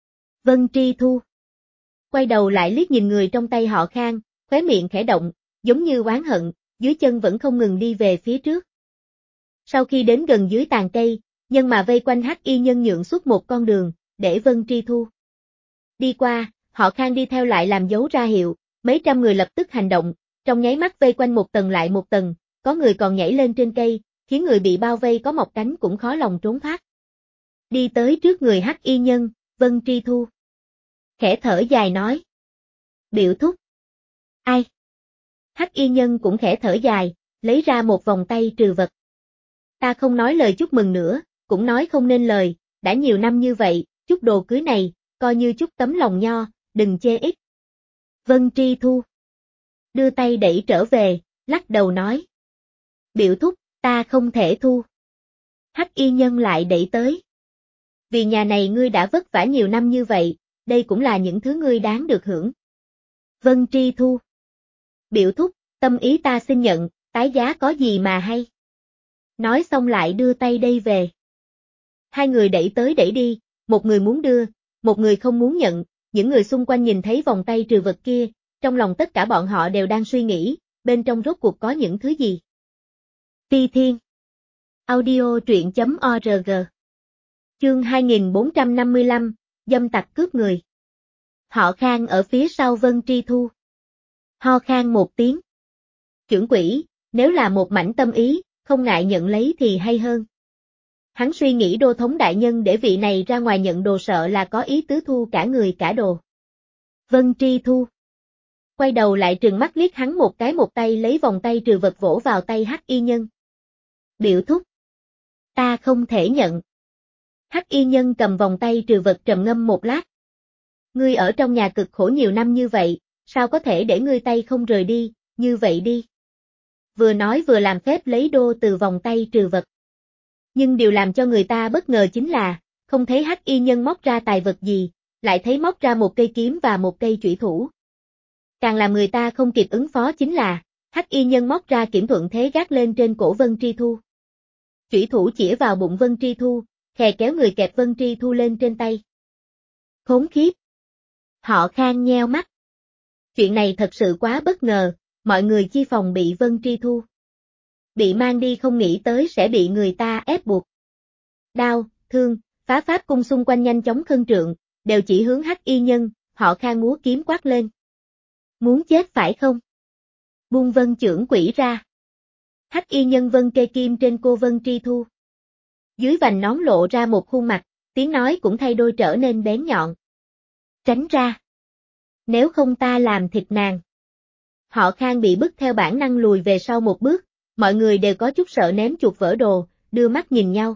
Vân Tri Thu quay đầu lại liếc nhìn người trong tay Họ Khang, khóe miệng khẽ động, giống như oán hận, dưới chân vẫn không ngừng đi về phía trước. Sau khi đến gần dưới tàn cây, nhân mà vây quanh Hắc Y Nhân nhượng xuất một con đường, để Vân Tri Thu đi qua, Họ Khang đi theo lại làm dấu ra hiệu, mấy trăm người lập tức hành động, trong nháy mắt vây quanh một tầng lại một tầng, có người còn nhảy lên trên cây, khiến người bị bao vây có mọc cánh cũng khó lòng trốn thoát. Đi tới trước người Hắc Y Nhân, Vân Tri Thu khẽ thở dài nói. Biểu thúc. Ai? Hắc Y Nhân cũng khẽ thở dài, lấy ra một vòng tay trừ vật. Ta không nói lời chúc mừng nữa, cũng nói không nên lời, đã nhiều năm như vậy, chút đồ cưới này, coi như chút tấm lòng nho, đừng chê ít. Vân Tri Thu đưa tay đẩy trở về, lắc đầu nói. Biểu thúc, ta không thể thu. Hắc Y Nhân lại đẩy tới. Vì nhà này ngươi đã vất vả nhiều năm như vậy, đây cũng là những thứ ngươi đáng được hưởng. Vân Tri Thu biểu thúc, tâm ý ta xin nhận, tái giá có gì mà hay. Nói xong lại đưa tay đây về. Hai người đẩy tới đẩy đi, một người muốn đưa, một người không muốn nhận, những người xung quanh nhìn thấy vòng tay trừ vật kia, trong lòng tất cả bọn họ đều đang suy nghĩ, bên trong rốt cuộc có những thứ gì. Ti Thiên Audio truyện chấm org Chương hai nghìn bốn trăm năm mươi lăm, dâm tặc cướp người. Họ Khang ở phía sau Vân Tri Thu. Ho khan một tiếng. Chưởng quỷ, nếu là một mảnh tâm ý, không ngại nhận lấy thì hay hơn. Hắn suy nghĩ đô thống đại nhân để vị này ra ngoài nhận đồ sợ là có ý tứ thu cả người cả đồ. Vân Tri Thu quay đầu lại trừng mắt liếc hắn một cái, một tay lấy vòng tay trừ vật vỗ vào tay Hắc Y Nhân. Biểu thúc. Ta không thể nhận. Hắc Y Nhân cầm vòng tay trừ vật trầm ngâm một lát. Ngươi ở trong nhà cực khổ nhiều năm như vậy, sao có thể để ngươi tay không rời đi, như vậy đi. Vừa nói vừa làm phép lấy đô từ vòng tay trừ vật. Nhưng điều làm cho người ta bất ngờ chính là, không thấy Hắc Y Nhân móc ra tài vật gì, lại thấy móc ra một cây kiếm và một cây chủy thủ. Càng làm người ta không kịp ứng phó chính là, Hắc Y Nhân móc ra kiểm thuận thế gác lên trên cổ Vân Tri Thu. Chủy thủ chĩa vào bụng Vân Tri Thu, khè kéo người kẹp Vân Tri Thu lên trên tay. Khốn khiếp. Họ Khang nheo mắt. Chuyện này thật sự quá bất ngờ, mọi người chi phòng bị Vân Tri Thu. Bị mang đi không nghĩ tới sẽ bị người ta ép buộc. Đao, thương, phá pháp cung xung quanh nhanh chóng khân trượng, đều chỉ hướng Hắc Y Nhân, Họ Khang múa kiếm quát lên. Muốn chết phải không? Buông Vân chưởng quỷ ra. Hắc Y Nhân Vân kê kim trên cô Vân Tri Thu. Dưới vành nón lộ ra một khuôn mặt, tiếng nói cũng thay đôi trở nên bén nhọn. Tránh ra. Nếu không ta làm thịt nàng. Họ Khang bị bức theo bản năng lùi về sau một bước, mọi người đều có chút sợ ném chuột vỡ đồ, đưa mắt nhìn nhau.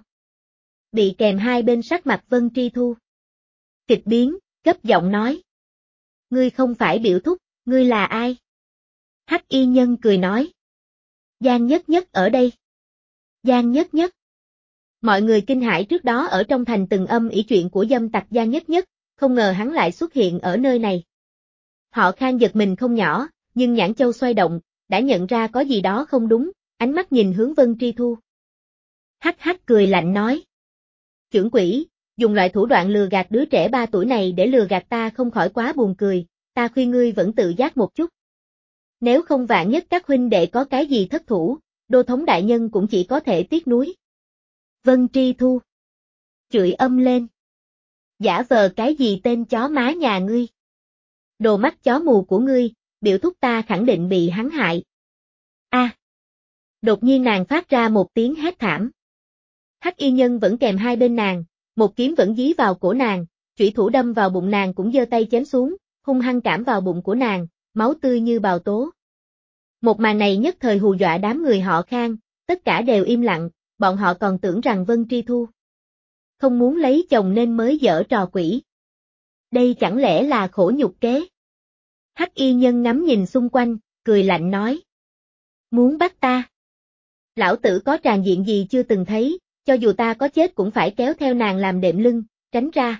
Bị kèm hai bên sắc mặt Vân Tri Thu. Kịch biến, gấp giọng nói. Ngươi không phải biểu thúc, ngươi là ai? Hắc Y Nhân cười nói. Giang Nhất Nhất ở đây. Giang Nhất Nhất. Mọi người kinh hãi, trước đó ở trong thành từng âm ỉ chuyện của dâm tặc Giang Nhất Nhất, không ngờ hắn lại xuất hiện ở nơi này. Họ Khang giật mình không nhỏ, nhưng nhãn châu xoay động, đã nhận ra có gì đó không đúng, ánh mắt nhìn hướng Vân Tri Thu. Hắc hắc cười lạnh nói. Chưởng quỷ, dùng loại thủ đoạn lừa gạt đứa trẻ ba tuổi này để lừa gạt ta không khỏi quá buồn cười, ta khuyên ngươi vẫn tự giác một chút. Nếu không vạn nhất các huynh đệ có cái gì thất thủ, đô thống đại nhân cũng chỉ có thể tiếc nuối. Vân Tri Thu chửi âm lên. Giả vờ cái gì tên chó má nhà ngươi? Đồ mắt chó mù của ngươi, biểu thúc ta khẳng định bị hắn hại. A! À. Đột nhiên nàng phát ra một tiếng hét thảm. Hắc y nhân vẫn kèm hai bên nàng, một kiếm vẫn dí vào cổ nàng, chủy thủ đâm vào bụng nàng cũng giơ tay chém xuống, hung hăng cảm vào bụng của nàng, máu tươi như bào tố. Một màn này nhất thời hù dọa đám người họ Khang, tất cả đều im lặng, bọn họ còn tưởng rằng Vân Tri Thu không muốn lấy chồng nên mới giở trò quỷ. Đây chẳng lẽ là khổ nhục kế? Hắc y nhân ngắm nhìn xung quanh, cười lạnh nói. Muốn bắt ta? Lão tử có tràng diện gì chưa từng thấy, cho dù ta có chết cũng phải kéo theo nàng làm đệm lưng, tránh ra.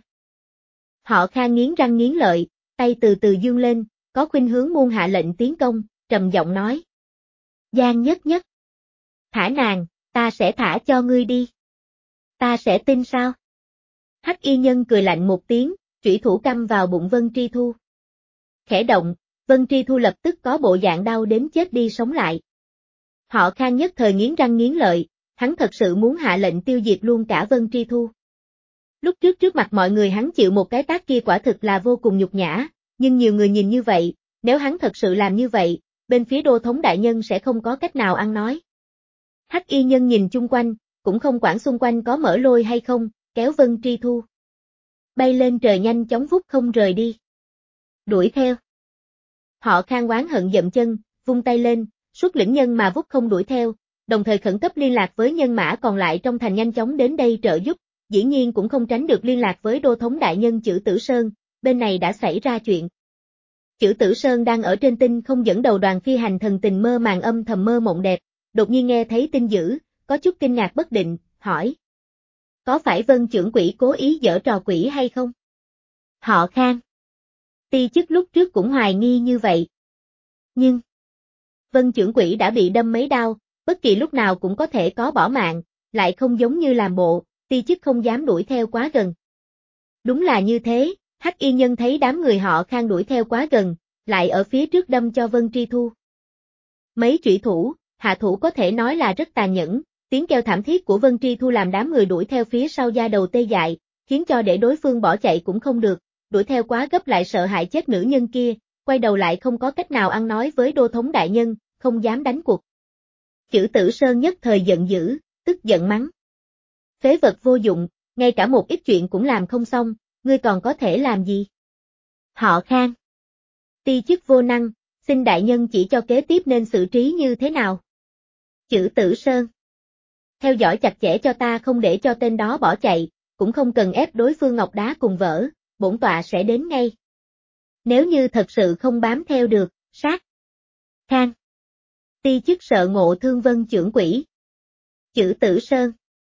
Họ Khang nghiến răng nghiến lợi, tay từ từ dương lên, có khuynh hướng muôn hạ lệnh tiến công, trầm giọng nói. Giang Nhất Nhất. Thả nàng, ta sẽ thả cho ngươi đi. Ta sẽ tin sao? Hắc y nhân cười lạnh một tiếng, chủy thủ căm vào bụng Vân Tri Thu. Khẽ động, Vân Tri Thu lập tức có bộ dạng đau đến chết đi sống lại. Họ Khang nhất thời nghiến răng nghiến lợi, hắn thật sự muốn hạ lệnh tiêu diệt luôn cả Vân Tri Thu. Lúc trước trước mặt mọi người hắn chịu một cái tát kia quả thực là vô cùng nhục nhã, nhưng nhiều người nhìn như vậy, nếu hắn thật sự làm như vậy, bên phía đô thống đại nhân sẽ không có cách nào ăn nói. Hắc y nhân nhìn chung quanh, cũng không quản xung quanh có mở lôi hay không, kéo Vân Tri Thu bay lên trời nhanh chóng vút không rời đi. Đuổi theo. Họ Khang oán hận dậm chân, vung tay lên, xuất lĩnh nhân mà vút không đuổi theo, đồng thời khẩn cấp liên lạc với nhân mã còn lại trong thành nhanh chóng đến đây trợ giúp, dĩ nhiên cũng không tránh được liên lạc với đô thống đại nhân Chử Tử Sơn, bên này đã xảy ra chuyện. Chử Tử Sơn đang ở trên tinh không dẫn đầu đoàn phi hành thần tình mơ màng âm thầm mơ mộng đẹp, đột nhiên nghe thấy tin dữ, có chút kinh ngạc bất định, hỏi. Có phải Vân trưởng quỷ cố ý giở trò quỷ hay không? Họ Khang. Ti chức lúc trước cũng hoài nghi như vậy. Nhưng, Vân trưởng quỷ đã bị đâm mấy đao, bất kỳ lúc nào cũng có thể có bỏ mạng, lại không giống như làm bộ, ti chức không dám đuổi theo quá gần. Đúng là như thế, Hắc y nhân thấy đám người họ Khang đuổi theo quá gần, lại ở phía trước đâm cho Vân Tri Thu. Mấy trụy thủ, hạ thủ có thể nói là rất tàn nhẫn, tiếng kêu thảm thiết của Vân Tri Thu làm đám người đuổi theo phía sau da đầu tê dại, khiến cho để đối phương bỏ chạy cũng không được, đuổi theo quá gấp lại sợ hại chết nữ nhân kia, quay đầu lại không có cách nào ăn nói với đô thống đại nhân, không dám đánh cuộc. Chử Tử Sơn nhất thời giận dữ, tức giận mắng. Phế vật vô dụng, ngay cả một ít chuyện cũng làm không xong, ngươi còn có thể làm gì? Họ Khang. Ti chức vô năng, xin đại nhân chỉ cho kế tiếp nên xử trí như thế nào? Chử Tử Sơn. Theo dõi chặt chẽ cho ta không để cho tên đó bỏ chạy, cũng không cần ép đối phương ngọc đá cùng vỡ, bổn tọa sẽ đến ngay. Nếu như thật sự không bám theo được, sát. Khang. Ti chức sợ ngộ thương Vân trưởng quỷ. Chử Tử Sơn.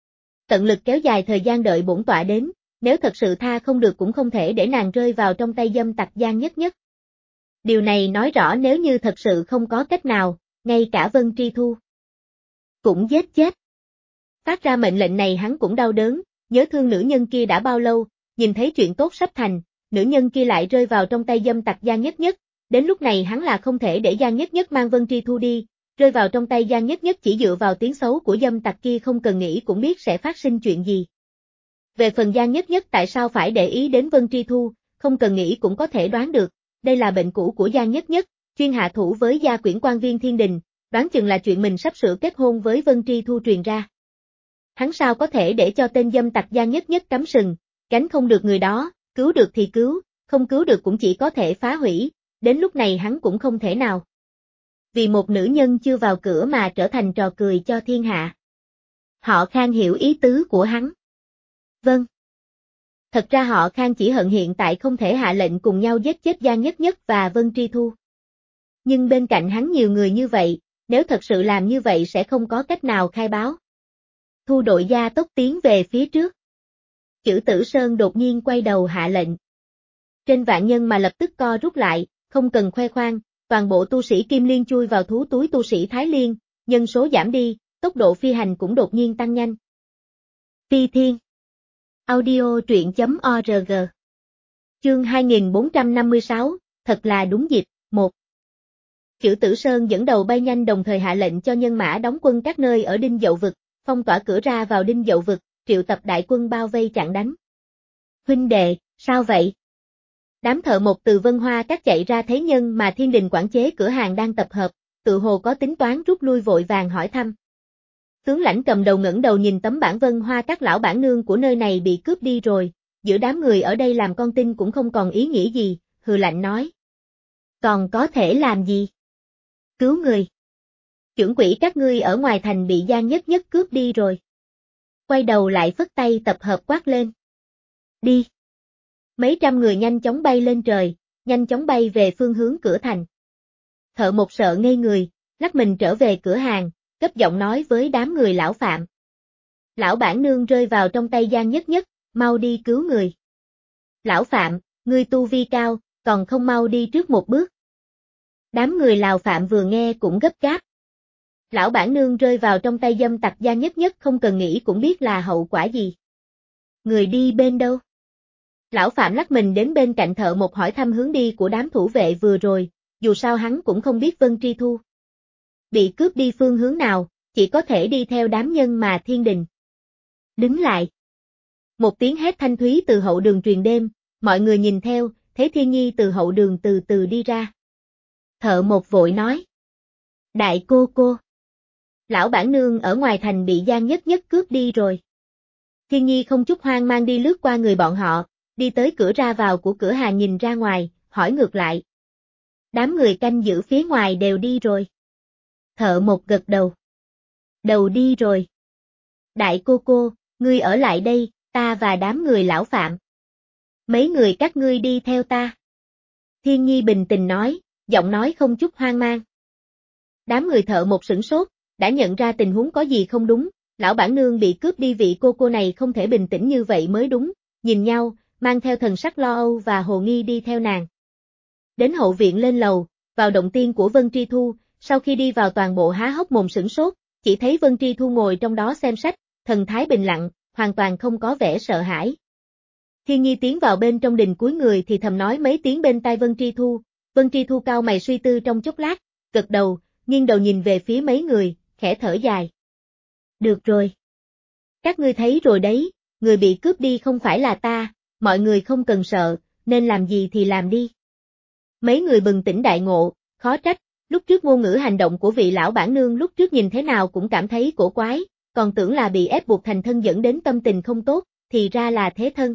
Tận lực kéo dài thời gian đợi bổn tọa đến, nếu thật sự tha không được cũng không thể để nàng rơi vào trong tay dâm tặc Giang Nhất Nhất. Điều này nói rõ nếu như thật sự không có cách nào, ngay cả Vân Tri Thu cũng giết chết. Phát ra mệnh lệnh này hắn cũng đau đớn, nhớ thương nữ nhân kia đã bao lâu, nhìn thấy chuyện tốt sắp thành, nữ nhân kia lại rơi vào trong tay dâm tặc Giang Nhất Nhất, đến lúc này hắn là không thể để Giang Nhất Nhất mang Vân Tri Thu đi, rơi vào trong tay Giang Nhất Nhất chỉ dựa vào tiếng xấu của dâm tặc kia không cần nghĩ cũng biết sẽ phát sinh chuyện gì. Về phần Giang Nhất Nhất tại sao phải để ý đến Vân Tri Thu, không cần nghĩ cũng có thể đoán được, đây là bệnh cũ của Giang Nhất Nhất, chuyên hạ thủ với gia quyển quan viên thiên đình, đoán chừng là chuyện mình sắp sửa kết hôn với Vân Tri Thu truyền ra. Hắn sao có thể để cho tên dâm tặc Giang Nhất Nhất cắm sừng, gánh không được người đó, cứu được thì cứu, không cứu được cũng chỉ có thể phá hủy, đến lúc này hắn cũng không thể nào. Vì một nữ nhân chưa vào cửa mà trở thành trò cười cho thiên hạ. Họ Khang hiểu ý tứ của hắn. Vâng. Thật ra họ Khang chỉ hận hiện tại không thể hạ lệnh cùng nhau giết chết Giang Nhất Nhất và Vân Tri Thu. Nhưng bên cạnh hắn nhiều người như vậy, nếu thật sự làm như vậy sẽ không có cách nào khai báo. Thu đội gia tốc tiến về phía trước. Chử Tử Sơn đột nhiên quay đầu hạ lệnh. Trên vạn nhân mà lập tức co rút lại, không cần khoe khoang, toàn bộ tu sĩ Kim Liên chui vào thú túi tu sĩ Thái Liên, nhân số giảm đi, tốc độ phi hành cũng đột nhiên tăng nhanh. Phi Thiên Audio truyện.org Chương hai nghìn bốn trăm năm mươi sáu, thật là đúng dịp, một. Chữ Tử Sơn dẫn đầu bay nhanh đồng thời hạ lệnh cho nhân mã đóng quân các nơi ở Đinh Dậu Vực, phong tỏa cửa ra vào Đinh Dậu Vực, triệu tập đại quân bao vây chặn đánh. Huynh đệ, sao vậy? Đám thợ mộc từ Vân Hoa Các chạy ra thấy nhân mà Thiên Đình quản chế cửa hàng đang tập hợp, tự hồ có tính toán rút lui vội vàng hỏi thăm. Tướng lãnh cầm đầu ngẩng đầu nhìn tấm bảng Vân Hoa Các lão bản nương của nơi này bị cướp đi rồi, giữa đám người ở đây làm con tin cũng không còn ý nghĩa gì, hừ lạnh nói. Còn có thể làm gì? Cứu người. Chưởng quỷ các ngươi ở ngoài thành bị Giang Nhất Nhất cướp đi rồi. Quay đầu lại phất tay tập hợp quát lên. Đi. Mấy trăm người nhanh chóng bay lên trời, nhanh chóng bay về phương hướng cửa thành. Thợ mộc sợ ngây người, lắc mình trở về cửa hàng, cấp giọng nói với đám người lão phạm. Lão bản nương rơi vào trong tay Giang Nhất Nhất, mau đi cứu người. Lão phạm, ngươi tu vi cao, còn không mau đi trước một bước. Đám người Lào Phạm vừa nghe cũng gấp gáp. Lão bản nương rơi vào trong tay dâm tặc Giang Nhất Nhất không cần nghĩ cũng biết là hậu quả gì. Người đi bên đâu? Lão Phạm lắc mình đến bên cạnh thợ mộc hỏi thăm hướng đi của đám thủ vệ vừa rồi, dù sao hắn cũng không biết Vân Tri Thu. Bị cướp đi phương hướng nào, chỉ có thể đi theo đám nhân mà Thiên Đình. Đứng lại. Một tiếng hét thanh thúy từ hậu đường truyền đêm, mọi người nhìn theo, thấy Thiên Nhi từ hậu đường từ từ đi ra. Thợ mộc vội nói. Đại cô cô. Lão bản nương ở ngoài thành bị Giang Nhất Nhất cướp đi rồi. Thiên Nhi không chút hoang mang đi lướt qua người bọn họ, đi tới cửa ra vào của cửa hàng nhìn ra ngoài, hỏi ngược lại. Đám người canh giữ phía ngoài đều đi rồi. Thợ mộc gật đầu. Đầu đi rồi. Đại cô cô, ngươi ở lại đây, ta và đám người lão phạm. Mấy người các ngươi đi theo ta. Thiên Nhi bình tĩnh nói, giọng nói không chút hoang mang. Đám người thợ mộc sửng sốt, đã nhận ra tình huống có gì không đúng, lão bản nương bị cướp đi vị cô cô này không thể bình tĩnh như vậy mới đúng, nhìn nhau, mang theo thần sắc lo âu và hồ nghi đi theo nàng. Đến hậu viện lên lầu, vào động tiên của Vân Tri Thu, sau khi đi vào toàn bộ há hốc mồm sửng sốt, chỉ thấy Vân Tri Thu ngồi trong đó xem sách, thần thái bình lặng, hoàn toàn không có vẻ sợ hãi. Thiên Nhi tiến vào bên trong đình cúi người thì thầm nói mấy tiếng bên tai Vân Tri Thu, Vân Tri Thu cao mày suy tư trong chốc lát, gật đầu, nghiêng đầu nhìn về phía mấy người, khẽ thở dài. Được rồi. Các ngươi thấy rồi đấy, người bị cướp đi không phải là ta, mọi người không cần sợ, nên làm gì thì làm đi. Mấy người bừng tỉnh đại ngộ, khó trách, lúc trước ngôn ngữ hành động của vị lão bản nương lúc trước nhìn thế nào cũng cảm thấy cổ quái, còn tưởng là bị ép buộc thành thân dẫn đến tâm tình không tốt, thì ra là thế thân.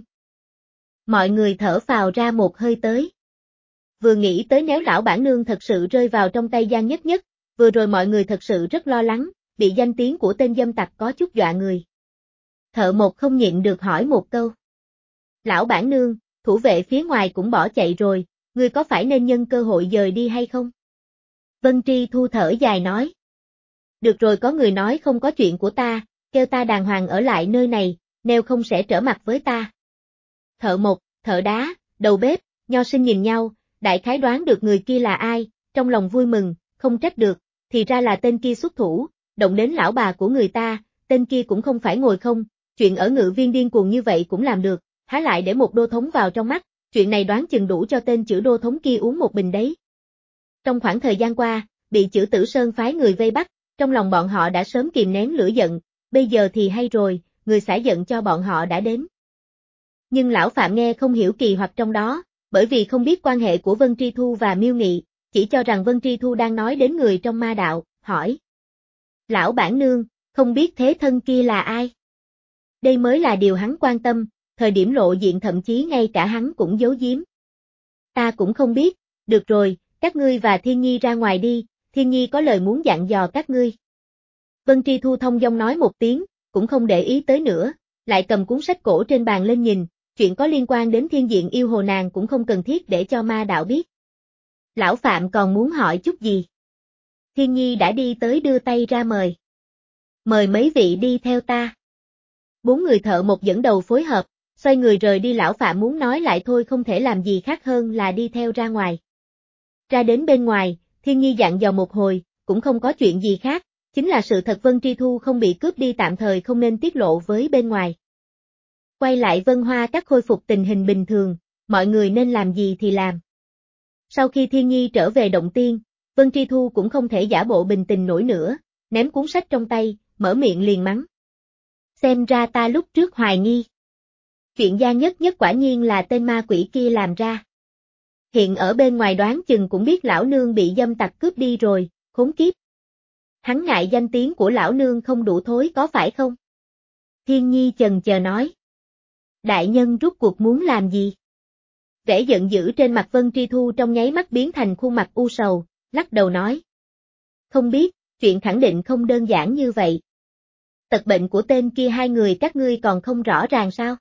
Mọi người thở phào ra một hơi tới. Vừa nghĩ tới nếu lão bản nương thật sự rơi vào trong tay Giang Nhất Nhất, vừa rồi mọi người thật sự rất lo lắng, bị danh tiếng của tên dâm tặc có chút dọa người. Thợ mộc không nhịn được hỏi một câu. Lão bản nương, thủ vệ phía ngoài cũng bỏ chạy rồi, ngươi có phải nên nhân cơ hội dời đi hay không? Vân Tri Thu thở dài nói. Được rồi, có người nói không có chuyện của ta, kêu ta đàng hoàng ở lại nơi này, nếu không sẽ trở mặt với ta. Thợ mộc, thợ đá, đầu bếp, nho sinh nhìn nhau, đại khái đoán được người kia là ai, trong lòng vui mừng, không trách được, thì ra là tên kia xuất thủ, động đến lão bà của người ta, tên kia cũng không phải ngồi không, chuyện ở Ngự Viên điên cuồng như vậy cũng làm được, há lại để một đô thống vào trong mắt, chuyện này đoán chừng đủ cho tên chữ đô thống kia uống một bình đấy. Trong khoảng thời gian qua, bị chữ Tử Sơn phái người vây bắt, trong lòng bọn họ đã sớm kìm nén lửa giận, bây giờ thì hay rồi, người xả giận cho bọn họ đã đến. Nhưng lão Phạm nghe không hiểu kỳ hoặc trong đó, bởi vì không biết quan hệ của Vân Tri Thu và Miêu Nghị, chỉ cho rằng Vân Tri Thu đang nói đến người trong ma đạo, hỏi. Lão bản nương, không biết thế thân kia là ai? Đây mới là điều hắn quan tâm, thời điểm lộ diện thậm chí ngay cả hắn cũng giấu giếm. Ta cũng không biết, được rồi, các ngươi và Thiên Nhi ra ngoài đi, Thiên Nhi có lời muốn dặn dò các ngươi. Vân Tri Thu thông dong nói một tiếng, cũng không để ý tới nữa, lại cầm cuốn sách cổ trên bàn lên nhìn, chuyện có liên quan đến thiên diện yêu hồ nàng cũng không cần thiết để cho ma đạo biết. Lão Phạm còn muốn hỏi chút gì? Thiên Nhi đã đi tới đưa tay ra mời. Mời mấy vị đi theo ta. Bốn người thợ mộc dẫn đầu phối hợp, xoay người rời đi. Lão Phạm muốn nói lại thôi không thể làm gì khác hơn là đi theo ra ngoài. Ra đến bên ngoài, Thiên Nhi dặn dò một hồi, cũng không có chuyện gì khác, chính là sự thật Vân Tri Thu không bị cướp đi tạm thời không nên tiết lộ với bên ngoài. Quay lại Vân Hoa Các khôi phục tình hình bình thường, mọi người nên làm gì thì làm. Sau khi Thiên Nhi trở về động tiên, Vân Tri Thu cũng không thể giả bộ bình tĩnh nổi nữa, ném cuốn sách trong tay, mở miệng liền mắng. Xem ra ta lúc trước hoài nghi. Chuyện Giang Nhất Nhất quả nhiên là tên ma quỷ kia làm ra. Hiện ở bên ngoài đoán chừng cũng biết lão nương bị dâm tặc cướp đi rồi, khốn kiếp. Hắn ngại danh tiếng của lão nương không đủ thối có phải không? Thiên Nhi chần chờ nói. Đại nhân rút cuộc muốn làm gì? Vẻ giận dữ trên mặt Vân Tri Thu trong nháy mắt biến thành khuôn mặt u sầu, lắc đầu nói. Không biết, chuyện khẳng định không đơn giản như vậy. Tật bệnh của tên kia hai người các ngươi còn không rõ ràng sao?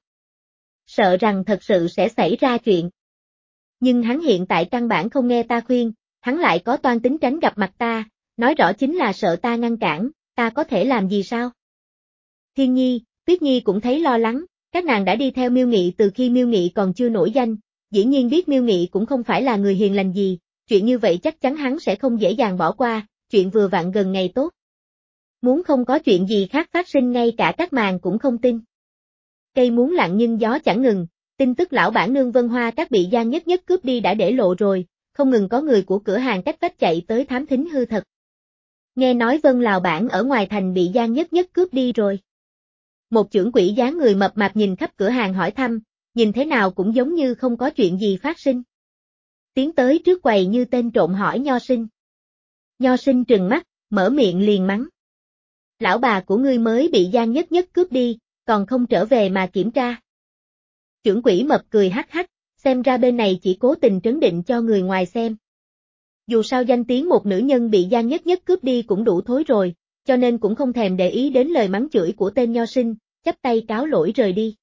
Sợ rằng thật sự sẽ xảy ra chuyện. Nhưng hắn hiện tại căn bản không nghe ta khuyên, hắn lại có toan tính tránh gặp mặt ta, nói rõ chính là sợ ta ngăn cản, ta có thể làm gì sao? Thiên Nhi, Tuyết Nhi cũng thấy lo lắng, các nàng đã đi theo Miêu Nghị từ khi Miêu Nghị còn chưa nổi danh, dĩ nhiên biết Miêu Nghị cũng không phải là người hiền lành gì, chuyện như vậy chắc chắn hắn sẽ không dễ dàng bỏ qua, chuyện vừa vặn gần ngày tốt. Muốn không có chuyện gì khác phát sinh ngay cả các màng cũng không tin. Cây muốn lặng nhưng gió chẳng ngừng, tin tức lão bản nương Vân Hoa Các bị Giang Nhất Nhất cướp đi đã để lộ rồi, không ngừng có người của cửa hàng cách vách chạy tới thám thính hư thật. Nghe nói Vân Lào bản ở ngoài thành bị Giang Nhất Nhất cướp đi rồi. Một chưởng quỷ dáng người mập mạp nhìn khắp cửa hàng hỏi thăm, nhìn thế nào cũng giống như không có chuyện gì phát sinh. Tiến tới trước quầy như tên trộm hỏi Nho Sinh. Nho Sinh trừng mắt, mở miệng liền mắng. Lão bà của ngươi mới bị Giang Nhất Nhất cướp đi, còn không trở về mà kiểm tra. Chưởng quỷ mập cười hắc hắc, xem ra bên này chỉ cố tình trấn định cho người ngoài xem. Dù sao danh tiếng một nữ nhân bị Giang Nhất Nhất cướp đi cũng đủ thối rồi, cho nên cũng không thèm để ý đến lời mắng chửi của tên Nho Sinh, chắp tay cáo lỗi rời đi.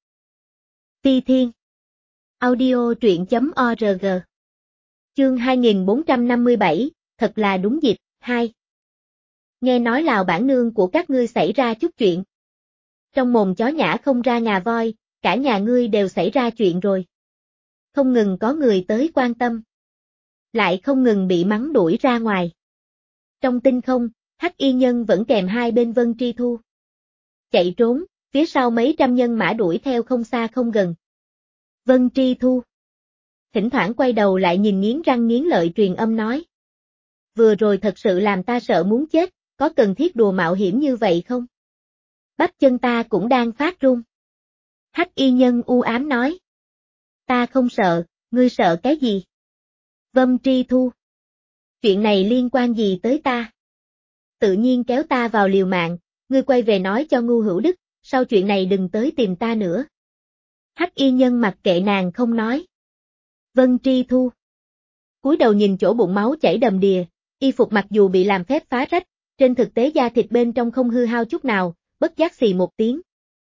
Ti Thiên Audio truyện.org Chương hai nghìn bốn trăm năm mươi bảy, thật là đúng dịp, hai. Nghe nói Lào bản nương của các ngươi xảy ra chút chuyện. Trong mồm chó nhã không ra ngà voi, cả nhà ngươi đều xảy ra chuyện rồi. Không ngừng có người tới quan tâm. Lại không ngừng bị mắng đuổi ra ngoài. Trong tinh không, Hắc Y Nhân vẫn kèm hai bên Vân Tri Thu. Chạy trốn, phía sau mấy trăm nhân mã đuổi theo không xa không gần. Vân Tri Thu thỉnh thoảng quay đầu lại nhìn nghiến răng nghiến lợi truyền âm nói. Vừa rồi thật sự làm ta sợ muốn chết, có cần thiết đùa mạo hiểm như vậy không? Bắp chân ta cũng đang phát run. Hắc Y Nhân u ám nói. Ta không sợ, ngươi sợ cái gì? Vân Tri Thu. Chuyện này liên quan gì tới ta? Tự nhiên kéo ta vào liều mạng, ngươi quay về nói cho Ngu Hữu Đức, sau chuyện này đừng tới tìm ta nữa. Hắc Y Nhân mặc kệ nàng không nói. Vân Tri Thu. Cúi đầu nhìn chỗ bụng máu chảy đầm đìa, y phục mặc dù bị làm phép phá rách, trên thực tế da thịt bên trong không hư hao chút nào, bất giác xì một tiếng.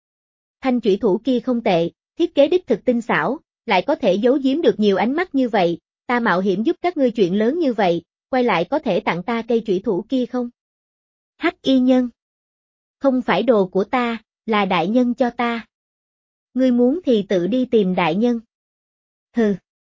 Thanh chủy thủ kia không tệ, thiết kế đích thực tinh xảo, lại có thể giấu giếm được nhiều ánh mắt như vậy, ta mạo hiểm giúp các ngươi chuyện lớn như vậy, quay lại có thể tặng ta cây chủy thủ kia không? Hắc Y Nhân. Không phải đồ của ta, là đại nhân cho ta. Ngươi muốn thì tự đi tìm đại nhân. Hừ.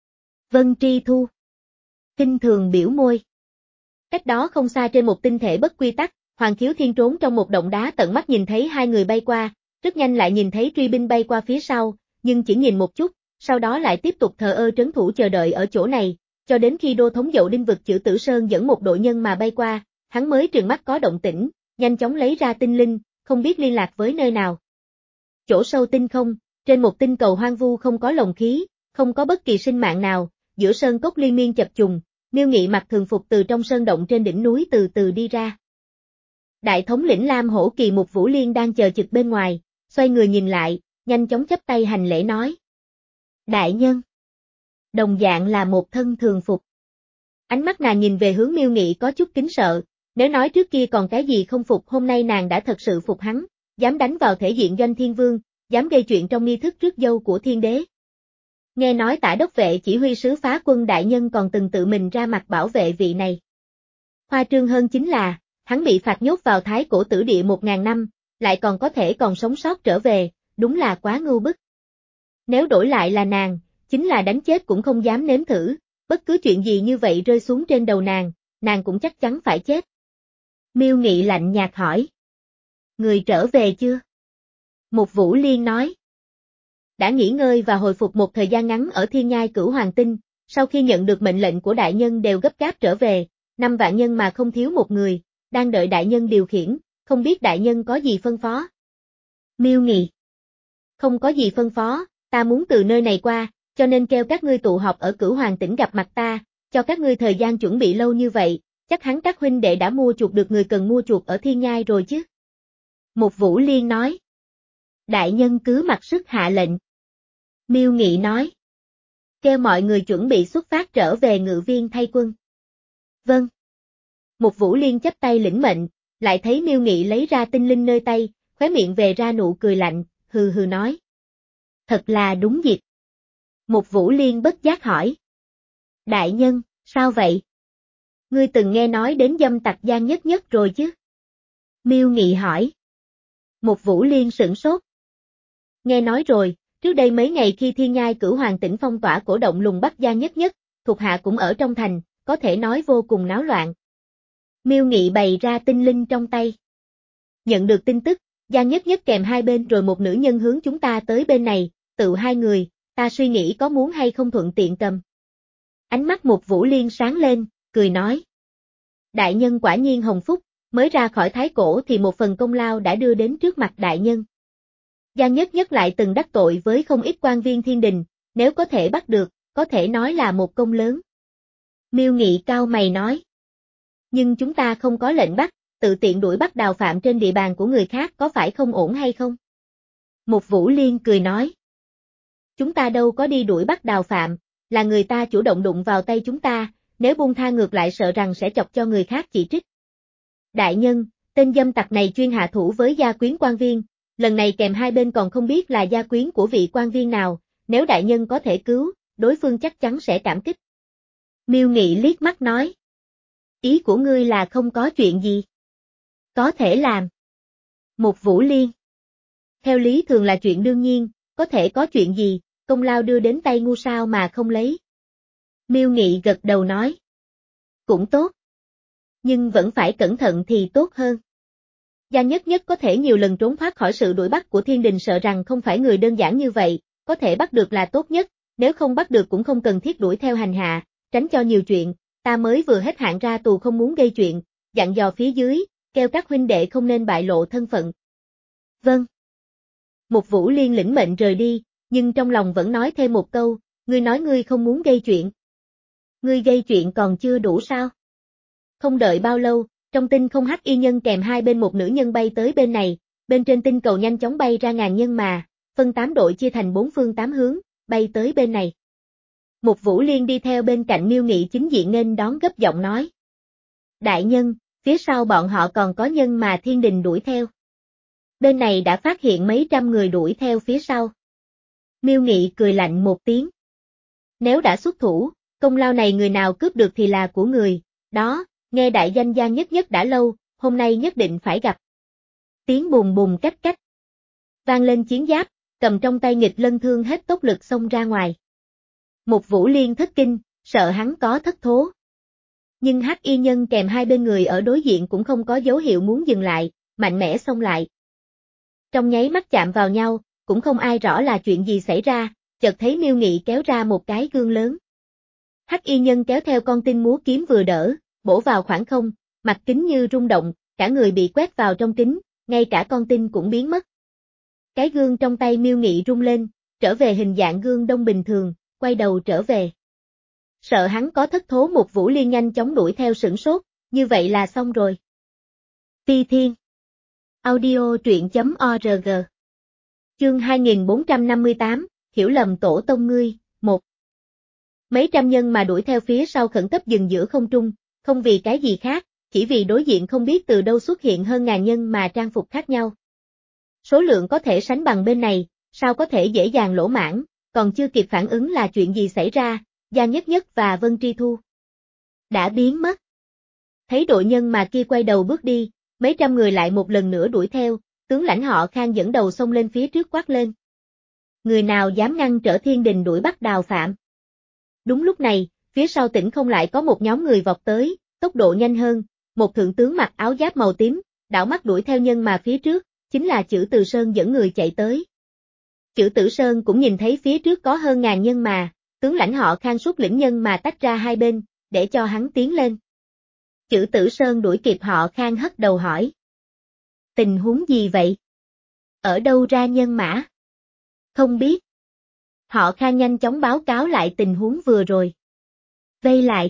Vân Tri Thu. Kinh thường biểu môi. Cách đó không xa trên một tinh thể bất quy tắc, Hoàng Khiếu Thiên trốn trong một động đá tận mắt nhìn thấy hai người bay qua, rất nhanh lại nhìn thấy truy binh bay qua phía sau, nhưng chỉ nhìn một chút, sau đó lại tiếp tục thờ ơ trấn thủ chờ đợi ở chỗ này, cho đến khi đô thống Dậu Đinh vực Chử Tử Sơn dẫn một đội nhân mà bay qua, hắn mới trừng mắt có động tĩnh, nhanh chóng lấy ra tinh linh, không biết liên lạc với nơi nào. Chỗ sâu tinh không, trên một tinh cầu hoang vu không có lồng khí, không có bất kỳ sinh mạng nào, giữa sơn cốc liên miên chập trùng, Miêu Nghị mặc thường phục từ trong sơn động trên đỉnh núi từ từ đi ra. Đại thống lĩnh Lam Hổ Kỳ Mục Vũ Liên đang chờ trực bên ngoài, xoay người nhìn lại, nhanh chóng chắp tay hành lễ nói. Đại nhân. Đồng dạng là một thân thường phục. Ánh mắt nàng nhìn về hướng Miêu Nghị có chút kính sợ, nếu nói trước kia còn cái gì không phục hôm nay nàng đã thật sự phục hắn, dám đánh vào thể diện Doanh Thiên Vương, dám gây chuyện trong nghi thức rước dâu của thiên đế. Nghe nói Tả đốc vệ chỉ huy sứ phá quân đại nhân còn từng tự mình ra mặt bảo vệ vị này. Hoa trương hơn chính là, hắn bị phạt nhốt vào thái cổ tử địa một ngàn năm, lại còn có thể còn sống sót trở về, đúng là quá ngưu bức. Nếu đổi lại là nàng, chính là đánh chết cũng không dám nếm thử, bất cứ chuyện gì như vậy rơi xuống trên đầu nàng, nàng cũng chắc chắn phải chết. Miêu Nghị lạnh nhạt hỏi. Người trở về chưa? Một Vũ Liên nói. Đã nghỉ ngơi và hồi phục một thời gian ngắn ở Thiên Nhai Cửu Hoàng Tinh, sau khi nhận được mệnh lệnh của đại nhân đều gấp gáp trở về, năm vạn nhân mà không thiếu một người, đang đợi đại nhân điều khiển, không biết đại nhân có gì phân phó. Miêu Nghị. Không có gì phân phó, ta muốn từ nơi này qua, cho nên kêu các ngươi tụ họp ở Cửu Hoàng Tỉnh gặp mặt ta, cho các ngươi thời gian chuẩn bị lâu như vậy, chắc hắn các huynh đệ đã mua chuộc được người cần mua chuộc ở Thiên Nhai rồi chứ. Một Vũ Liên nói. Đại nhân cứ mặc sức hạ lệnh. Miêu Nghị nói. Kêu mọi người chuẩn bị xuất phát trở về Ngự Viên thay quân. Vâng. Một Vũ Liên chắp tay lĩnh mệnh, lại thấy Miêu Nghị lấy ra tinh linh nơi tay, khóe miệng về ra nụ cười lạnh, hừ hừ nói. Thật là đúng dịp. Một Vũ Liên bất giác hỏi. Đại nhân, sao vậy? Ngươi từng nghe nói đến dâm tặc Giang Nhất Nhất rồi chứ? Miêu Nghị hỏi. Một Vũ Liên sửng sốt. Nghe nói rồi, trước đây mấy ngày khi Thiên Nhai Cửu Hoàng Tỉnh phong tỏa cổ động lùng bắt Giang Nhất Nhất, thuộc hạ cũng ở trong thành, có thể nói vô cùng náo loạn. Miêu Nghị bày ra tinh linh trong tay. Nhận được tin tức, Giang Nhất Nhất kèm hai bên rồi một nữ nhân hướng chúng ta tới bên này, tự hai người, ta suy nghĩ có muốn hay không thuận tiện cầm. Ánh mắt một Vũ Liên sáng lên, cười nói. Đại nhân quả nhiên hồng phúc, mới ra khỏi thái cổ thì một phần công lao đã đưa đến trước mặt đại nhân. Giang Nhất Nhất lại từng đắc tội với không ít quan viên thiên đình, nếu có thể bắt được, có thể nói là một công lớn. Miêu Nghị cao mày nói. Nhưng chúng ta không có lệnh bắt, tự tiện đuổi bắt Đào Phạm trên địa bàn của người khác có phải không ổn hay không? Một Vũ Liên cười nói. Chúng ta đâu có đi đuổi bắt Đào Phạm, là người ta chủ động đụng vào tay chúng ta, nếu buông tha ngược lại sợ rằng sẽ chọc cho người khác chỉ trích. Đại nhân, tên dâm tặc này chuyên hạ thủ với gia quyến quan viên, lần này kèm hai bên còn không biết là gia quyến của vị quan viên nào, nếu đại nhân có thể cứu, đối phương chắc chắn sẽ cảm kích. Miêu Nghị liếc mắt nói. Ý của ngươi là không có chuyện gì? Có thể làm. Một Vũ Liên. Theo lý thường là chuyện đương nhiên, có thể có chuyện gì, công lao đưa đến tay ngu sao mà không lấy. Miêu Nghị gật đầu nói. Cũng tốt. Nhưng vẫn phải cẩn thận thì tốt hơn. Giang Nhất Nhất có thể nhiều lần trốn thoát khỏi sự đuổi bắt của thiên đình sợ rằng không phải người đơn giản như vậy, có thể bắt được là tốt nhất, nếu không bắt được cũng không cần thiết đuổi theo hành hạ, tránh cho nhiều chuyện, ta mới vừa hết hạn ra tù không muốn gây chuyện, dặn dò phía dưới, kêu các huynh đệ không nên bại lộ thân phận. Vâng. Một Vũ Liên lĩnh mệnh rời đi, nhưng trong lòng vẫn nói thêm một câu, ngươi nói ngươi không muốn gây chuyện. Ngươi gây chuyện còn chưa đủ sao? Không đợi bao lâu, trong tinh không hắc y nhân kèm hai bên một nữ nhân bay tới bên này, bên trên tinh cầu nhanh chóng bay ra ngàn nhân mà, phân tám đội chia thành bốn phương tám hướng, bay tới bên này. Một Vũ Liên đi theo bên cạnh Miêu Nghị chính diện nên đón gấp giọng nói. Đại nhân, phía sau bọn họ còn có nhân mà thiên đình đuổi theo. Bên này đã phát hiện mấy trăm người đuổi theo phía sau. Miêu Nghị cười lạnh một tiếng. Nếu đã xuất thủ, công lao này người nào cướp được thì là của người, đó, nghe đại danh Giang Nhất Nhất đã lâu, hôm nay nhất định phải gặp. Tiếng bùm bùm cách cách. Vang lên chiến giáp, cầm trong tay nghịch lân thương hết tốc lực xông ra ngoài. Một Vũ Liên thất kinh, sợ hắn có thất thố. Nhưng hắc y nhân kèm hai bên người ở đối diện cũng không có dấu hiệu muốn dừng lại, mạnh mẽ xông lại. Trong nháy mắt chạm vào nhau, cũng không ai rõ là chuyện gì xảy ra, chợt thấy Miêu Nghị kéo ra một cái gương lớn. Hắc y nhân kéo theo con tin múa kiếm vừa đỡ, bổ vào khoảng không, mặt kính như rung động, cả người bị quét vào trong kính, ngay cả con tin cũng biến mất. Cái gương trong tay Miêu Nghị rung lên, trở về hình dạng gương đông bình thường, quay đầu trở về. Sợ hắn có thất thố một Vũ Liên nhanh chóng đuổi theo sửng sốt, như vậy là xong rồi. Phi Thiên Audio truyện chấm org Chương hai nghìn bốn trăm năm mươi tám, hiểu lầm tổ tông ngươi, một. Mấy trăm nhân mà đuổi theo phía sau khẩn cấp dừng giữa không trung, không vì cái gì khác, chỉ vì đối diện không biết từ đâu xuất hiện hơn ngàn nhân mà trang phục khác nhau. Số lượng có thể sánh bằng bên này, sao có thể dễ dàng lỗ mãng, còn chưa kịp phản ứng là chuyện gì xảy ra, Giang Nhất Nhất và Vân Tri Thu đã biến mất. Thấy đội nhân mà kia quay đầu bước đi, mấy trăm người lại một lần nữa đuổi theo, tướng lãnh họ Khang dẫn đầu xông lên phía trước quát lên. Người nào dám ngăn trở thiên đình đuổi bắt Đào Phạm? Đúng lúc này, phía sau tỉnh không lại có một nhóm người vọt tới, tốc độ nhanh hơn, một thượng tướng mặc áo giáp màu tím, đảo mắt đuổi theo nhân mà phía trước, chính là Chử Từ Sơn dẫn người chạy tới. Chử Tử Sơn cũng nhìn thấy phía trước có hơn ngàn nhân mà, tướng lãnh họ Khang xuất lĩnh nhân mà tách ra hai bên, để cho hắn tiến lên. Chử Tử Sơn đuổi kịp họ Khang hất đầu hỏi. Tình huống gì vậy? Ở đâu ra nhân mã? Không biết. Họ Khang nhanh chóng báo cáo lại tình huống vừa rồi. Vây lại.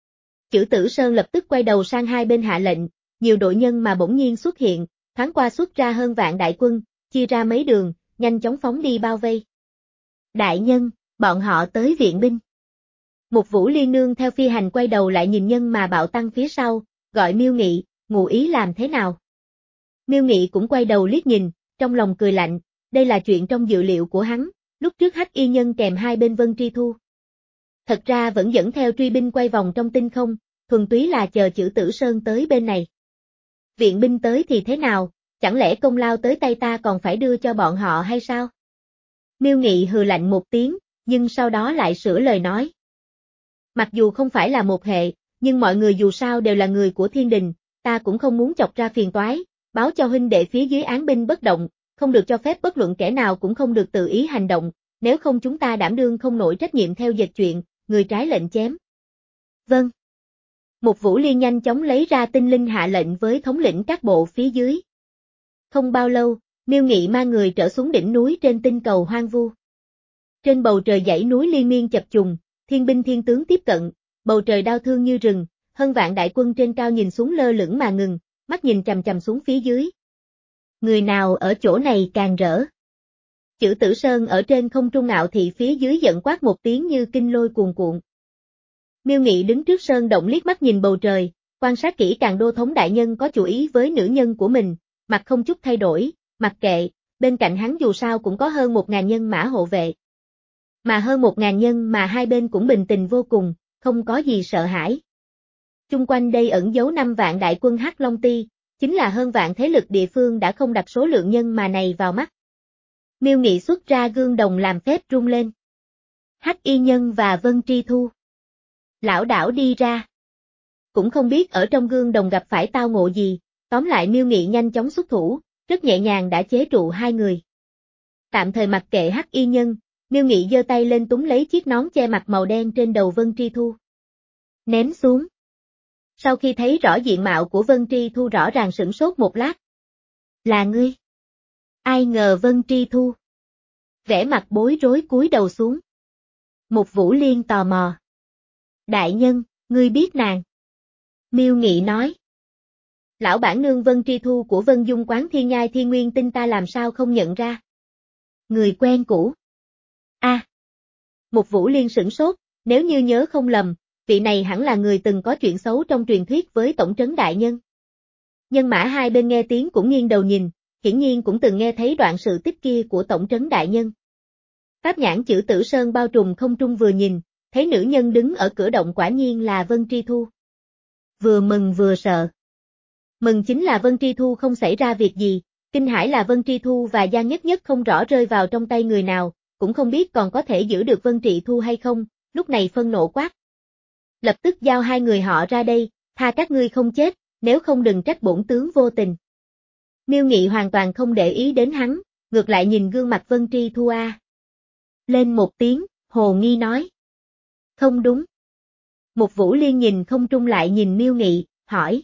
Chử Tử Sơn lập tức quay đầu sang hai bên hạ lệnh, nhiều đội nhân mà bỗng nhiên xuất hiện, thoáng qua xuất ra hơn vạn đại quân, chia ra mấy đường, nhanh chóng phóng đi bao vây. Đại nhân, bọn họ tới viện binh. Một Vũ Liên nương theo phi hành quay đầu lại nhìn nhân mà bạo tăng phía sau, gọi Miêu Nghị, ngụ ý làm thế nào? Miêu Nghị cũng quay đầu liếc nhìn, trong lòng cười lạnh, đây là chuyện trong dự liệu của hắn, lúc trước Hắc Y Nhân kèm hai bên Vân Tri Thu. Thật ra vẫn dẫn theo truy binh quay vòng trong tinh không, thuần túy là chờ Chử Tử Sơn tới bên này. Viện binh tới thì thế nào, chẳng lẽ công lao tới tay ta còn phải đưa cho bọn họ hay sao? Miêu Nghị hừ lạnh một tiếng, nhưng sau đó lại sửa lời nói. Mặc dù không phải là một hệ, nhưng mọi người dù sao đều là người của thiên đình, ta cũng không muốn chọc ra phiền toái, báo cho huynh đệ phía dưới án binh bất động, không được cho phép bất luận kẻ nào cũng không được tự ý hành động, nếu không chúng ta đảm đương không nổi trách nhiệm theo dệt chuyện, người trái lệnh chém. Vâng. Một Vũ Liên nhanh chóng lấy ra tinh linh hạ lệnh với thống lĩnh các bộ phía dưới. Không bao lâu, Miêu Nghị mang người trở xuống đỉnh núi trên tinh cầu hoang vu. Trên bầu trời dãy núi liên miên chập trùng, thiên binh thiên tướng tiếp cận, bầu trời đao thương như rừng, hơn vạn đại quân trên cao nhìn xuống lơ lửng mà ngừng, mắt nhìn chằm chằm xuống phía dưới. Người nào ở chỗ này càng rỡ? Chử Tử Sơn ở trên không trung ngạo thị phía dưới giận quát một tiếng như kinh lôi cuồn cuộn. Miêu Nghị đứng trước sơn động liếc mắt nhìn bầu trời, quan sát kỹ càng đô thống đại nhân có chủ ý với nữ nhân của mình, mặt không chút thay đổi, mặc kệ, bên cạnh hắn dù sao cũng có hơn một ngàn nhân mã hộ vệ. Mà hơn một ngàn nhân mà hai bên cũng bình tình vô cùng, không có gì sợ hãi. Chung quanh đây ẩn giấu năm vạn đại quân Hắc Long Ti, chính là hơn vạn thế lực địa phương đã không đặt số lượng nhân mà này vào mắt. Miêu Nghị xuất ra gương đồng làm phép rung lên. Hắc Y Nhân và Vân Tri Thu. Lão đảo đi ra. Cũng không biết ở trong gương đồng gặp phải tao ngộ gì, tóm lại Miêu Nghị nhanh chóng xuất thủ, rất nhẹ nhàng đã chế trụ hai người. Tạm thời mặc kệ Hắc Y Nhân, Miêu Nghị giơ tay lên túm lấy chiếc nón che mặt màu đen trên đầu Vân Tri Thu. Ném xuống. Sau khi thấy rõ diện mạo của Vân Tri Thu rõ ràng sửng sốt một lát. Là ngươi? Ai ngờ Vân Tri Thu. Vẻ mặt bối rối cúi đầu xuống. Một Vũ Liên tò mò. Đại nhân, ngươi biết nàng? Miêu Nghị nói. Lão bản nương Vân Tri Thu của Vân Dung quán Thiên Nhai Thiên Nguyên Tinh ta làm sao không nhận ra? Người quen cũ. A. À. Một Vũ Liên sửng sốt, nếu như nhớ không lầm, vị này hẳn là người từng có chuyện xấu trong truyền thuyết với tổng trấn đại nhân. Nhân mã hai bên nghe tiếng cũng nghiêng đầu nhìn, hiển nhiên cũng từng nghe thấy đoạn sự tích kia của tổng trấn đại nhân. Pháp nhãn Chử Tử Sơn bao trùm không trung vừa nhìn, thấy nữ nhân đứng ở cửa động quả nhiên là Vân Tri Thu. Vừa mừng vừa sợ. Mừng chính là Vân Tri Thu không xảy ra việc gì, kinh hãi là Vân Tri Thu và Giang Nhất Nhất không rõ rơi vào trong tay người nào, cũng không biết còn có thể giữ được Vân Tri Thu hay không, lúc này phân nộ quát. Lập tức giao hai người họ ra đây, tha các ngươi không chết, nếu không đừng trách bổn tướng vô tình. Miêu Nghị hoàn toàn không để ý đến hắn, ngược lại nhìn gương mặt Vân Tri Thu a. Lên một tiếng, hồ nghi nói. Không đúng. Một Vũ Liên nhìn không trung lại nhìn Miêu Nghị, hỏi.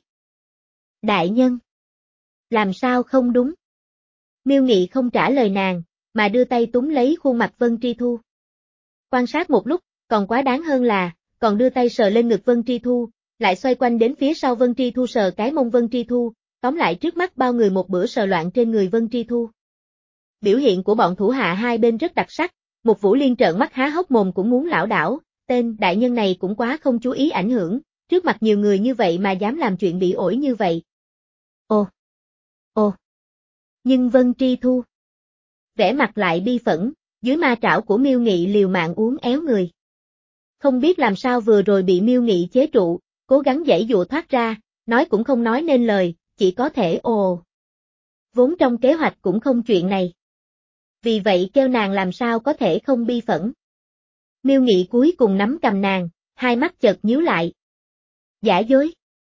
Đại nhân. Làm sao không đúng? Miêu Nghị không trả lời nàng, mà đưa tay túm lấy khuôn mặt Vân Tri Thu. Quan sát một lúc, còn quá đáng hơn là, còn đưa tay sờ lên ngực Vân Tri Thu, lại xoay quanh đến phía sau Vân Tri Thu sờ cái mông Vân Tri Thu, tóm lại trước mắt bao người một bữa sờ loạn trên người Vân Tri Thu. Biểu hiện của bọn thủ hạ hai bên rất đặc sắc, một Vũ Liên trợn mắt há hốc mồm cũng muốn lảo đảo, tên đại nhân này cũng quá không chú ý ảnh hưởng, trước mặt nhiều người như vậy mà dám làm chuyện bị ổi như vậy. Ồ! Ồ! Nhưng Vân Tri Thu vẻ mặt lại bi phẫn, dưới ma trảo của Miêu Nghị liều mạng uốn éo người. Không biết làm sao vừa rồi bị Miêu Nghị chế trụ, cố gắng giãy dụa thoát ra, nói cũng không nói nên lời, chỉ có thể ồ. Vốn trong kế hoạch cũng không chuyện này. Vì vậy kêu nàng làm sao có thể không bi phẫn. Miêu Nghị cuối cùng nắm cầm nàng, hai mắt chợt nhíu lại. Giả dối.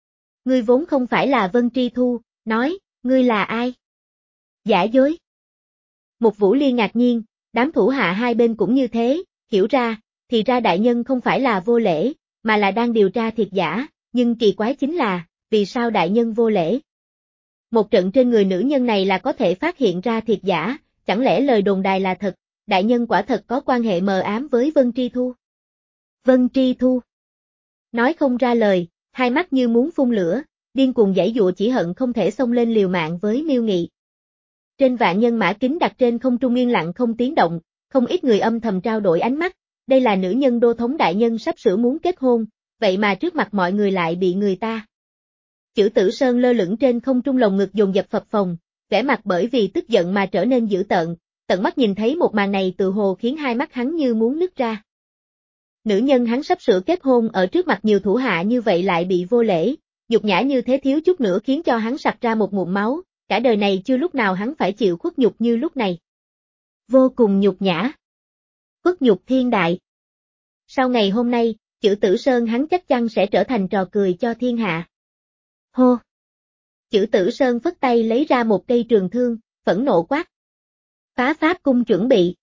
Ngươi vốn không phải là Vân Tri Thu, nói, ngươi là ai? Giả dối. Mục Vũ Liên ngạc nhiên, đám thủ hạ hai bên cũng như thế, hiểu ra, thì ra đại nhân không phải là vô lễ, mà là đang điều tra thiệt giả, nhưng kỳ quái chính là, vì sao đại nhân vô lễ? Một trận trên người nữ nhân này là có thể phát hiện ra thiệt giả, chẳng lẽ lời đồn đài là thật, đại nhân quả thật có quan hệ mờ ám với Vân Tri Thu? Vân Tri Thu. Nói không ra lời, hai mắt như muốn phun lửa, điên cuồng giãy giụa chỉ hận không thể xông lên liều mạng với Miêu Nghị. Trên vạn nhân mã kính đặt trên không trung yên lặng không tiếng động, không ít người âm thầm trao đổi ánh mắt, đây là nữ nhân đô thống đại nhân sắp sửa muốn kết hôn, vậy mà trước mặt mọi người lại bị người ta. Chữ Tử Sơn lơ lửng trên không trung lồng ngực dồn dập phập phồng, vẻ mặt bởi vì tức giận mà trở nên dữ tợn, tận mắt nhìn thấy một màn này tự hồ khiến hai mắt hắn như muốn nứt ra. Nữ nhân hắn sắp sửa kết hôn ở trước mặt nhiều thủ hạ như vậy lại bị vô lễ, nhục nhã như thế thiếu chút nữa khiến cho hắn sặc ra một ngụm máu, cả đời này chưa lúc nào hắn phải chịu khuất nhục như lúc này. Vô cùng nhục nhã. Khuất nhục thiên đại. Sau ngày hôm nay, Chữ Tử Sơn hắn chắc chắn sẽ trở thành trò cười cho thiên hạ. Hô! Chữ Tử Sơn phất tay lấy ra một cây trường thương, phẫn nộ quát. Phá pháp cung chuẩn bị.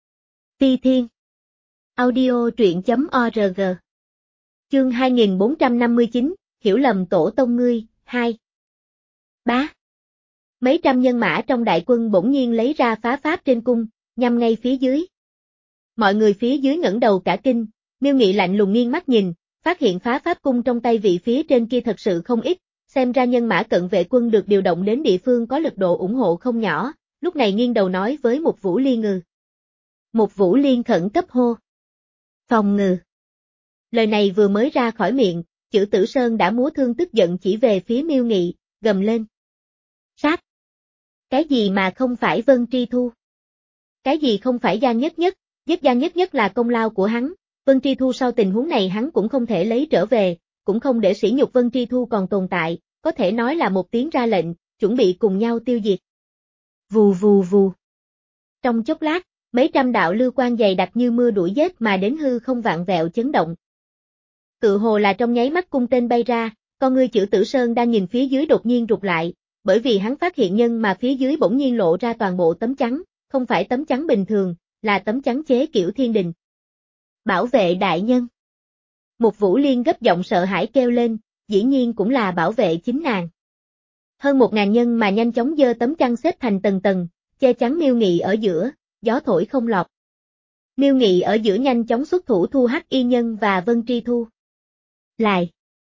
Phi Thiên. Audio truyện chấm org. Chương hai nghìn bốn trăm năm mươi chín, hiểu lầm tổ tông ngươi, hai. Bá. Mấy trăm nhân mã trong đại quân bỗng nhiên lấy ra phá pháp trên cung, nhằm ngay phía dưới. Mọi người phía dưới ngẩng đầu cả kinh, Miêu Nghị lạnh lùng nghiêng mắt nhìn, phát hiện phá pháp cung trong tay vị phía trên kia thật sự không ít, xem ra nhân mã cận vệ quân được điều động đến địa phương có lực độ ủng hộ không nhỏ, lúc này nghiêng đầu nói với Mục Vũ Liên ngừ. Mục Vũ Liên khẩn cấp hô. Phòng ngừ. Lời này vừa mới ra khỏi miệng, Chữ Tử Sơn đã múa thương tức giận chỉ về phía Miêu Nghị, gầm lên. Sát. Cái gì mà không phải Vân Tri Thu? Cái gì không phải Giang Nhất Nhất, giết Giang Nhất Nhất là công lao của hắn, Vân Tri Thu sau tình huống này hắn cũng không thể lấy trở về, cũng không để sỉ nhục Vân Tri Thu còn tồn tại, có thể nói là một tiếng ra lệnh, chuẩn bị cùng nhau tiêu diệt. Vù vù vù. Trong chốc lát, mấy trăm đạo lưu quang dày đặc như mưa đuổi giết mà đến hư không vạn vẹo chấn động. Tự hồ là trong nháy mắt cung tên bay ra, con ngươi Chữ Tử Sơn đang nhìn phía dưới đột nhiên rụt lại, bởi vì hắn phát hiện nhân mà phía dưới bỗng nhiên lộ ra toàn bộ tấm chắn, không phải tấm chắn bình thường, là tấm chắn chế kiểu thiên đình. Bảo vệ đại nhân. Mục Vũ Liên gấp giọng sợ hãi kêu lên, dĩ nhiên cũng là bảo vệ chính nàng. Hơn một ngàn nhân mà nhanh chóng dơ tấm chắn xếp thành tầng tầng, che chắn Miêu Nghị ở giữa, gió thổi không lọt. Miêu Nghị ở giữa nhanh chóng xuất thủ thu Hắc Y Nhân và Vân Tri Thu. Lại.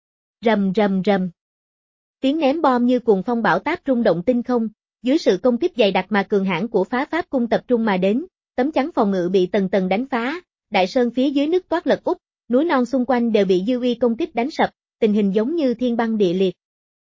Rầm rầm rầm. Tiếng ném bom như cuồng phong bão táp rung động tinh không, dưới sự công kích dày đặc mà cường hãn của phá pháp cung tập trung mà đến, tấm chắn phòng ngự bị tầng tầng đánh phá, đại sơn phía dưới nứt toát lật úp, núi non xung quanh đều bị dư uy công kích đánh sập, tình hình giống như thiên băng địa liệt.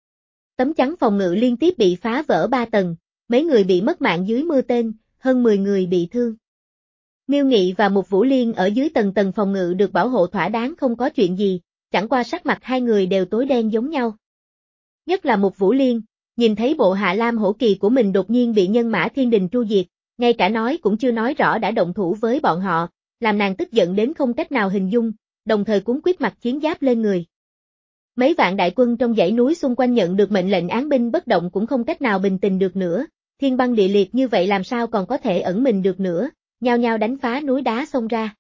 Tấm chắn phòng ngự liên tiếp bị phá vỡ ba tầng, mấy người bị mất mạng dưới mưa tên, hơn mười người bị thương. Miêu Nghị và Mục Vũ Liên ở dưới tầng tầng phòng ngự được bảo hộ thỏa đáng không có chuyện gì, chẳng qua sắc mặt hai người đều tối đen giống nhau. Nhất là Mục Vũ Liên, nhìn thấy bộ hạ Lam Hổ Kỳ của mình đột nhiên bị nhân mã thiên đình tru diệt, ngay cả nói cũng chưa nói rõ đã động thủ với bọn họ, làm nàng tức giận đến không cách nào hình dung, đồng thời cuốn quyết mặc chiến giáp lên người. Mấy vạn đại quân trong dãy núi xung quanh nhận được mệnh lệnh án binh bất động cũng không cách nào bình tĩnh được nữa, thiên băng địa liệt như vậy làm sao còn có thể ẩn mình được nữa, nhao nhao đánh phá núi đá xông ra.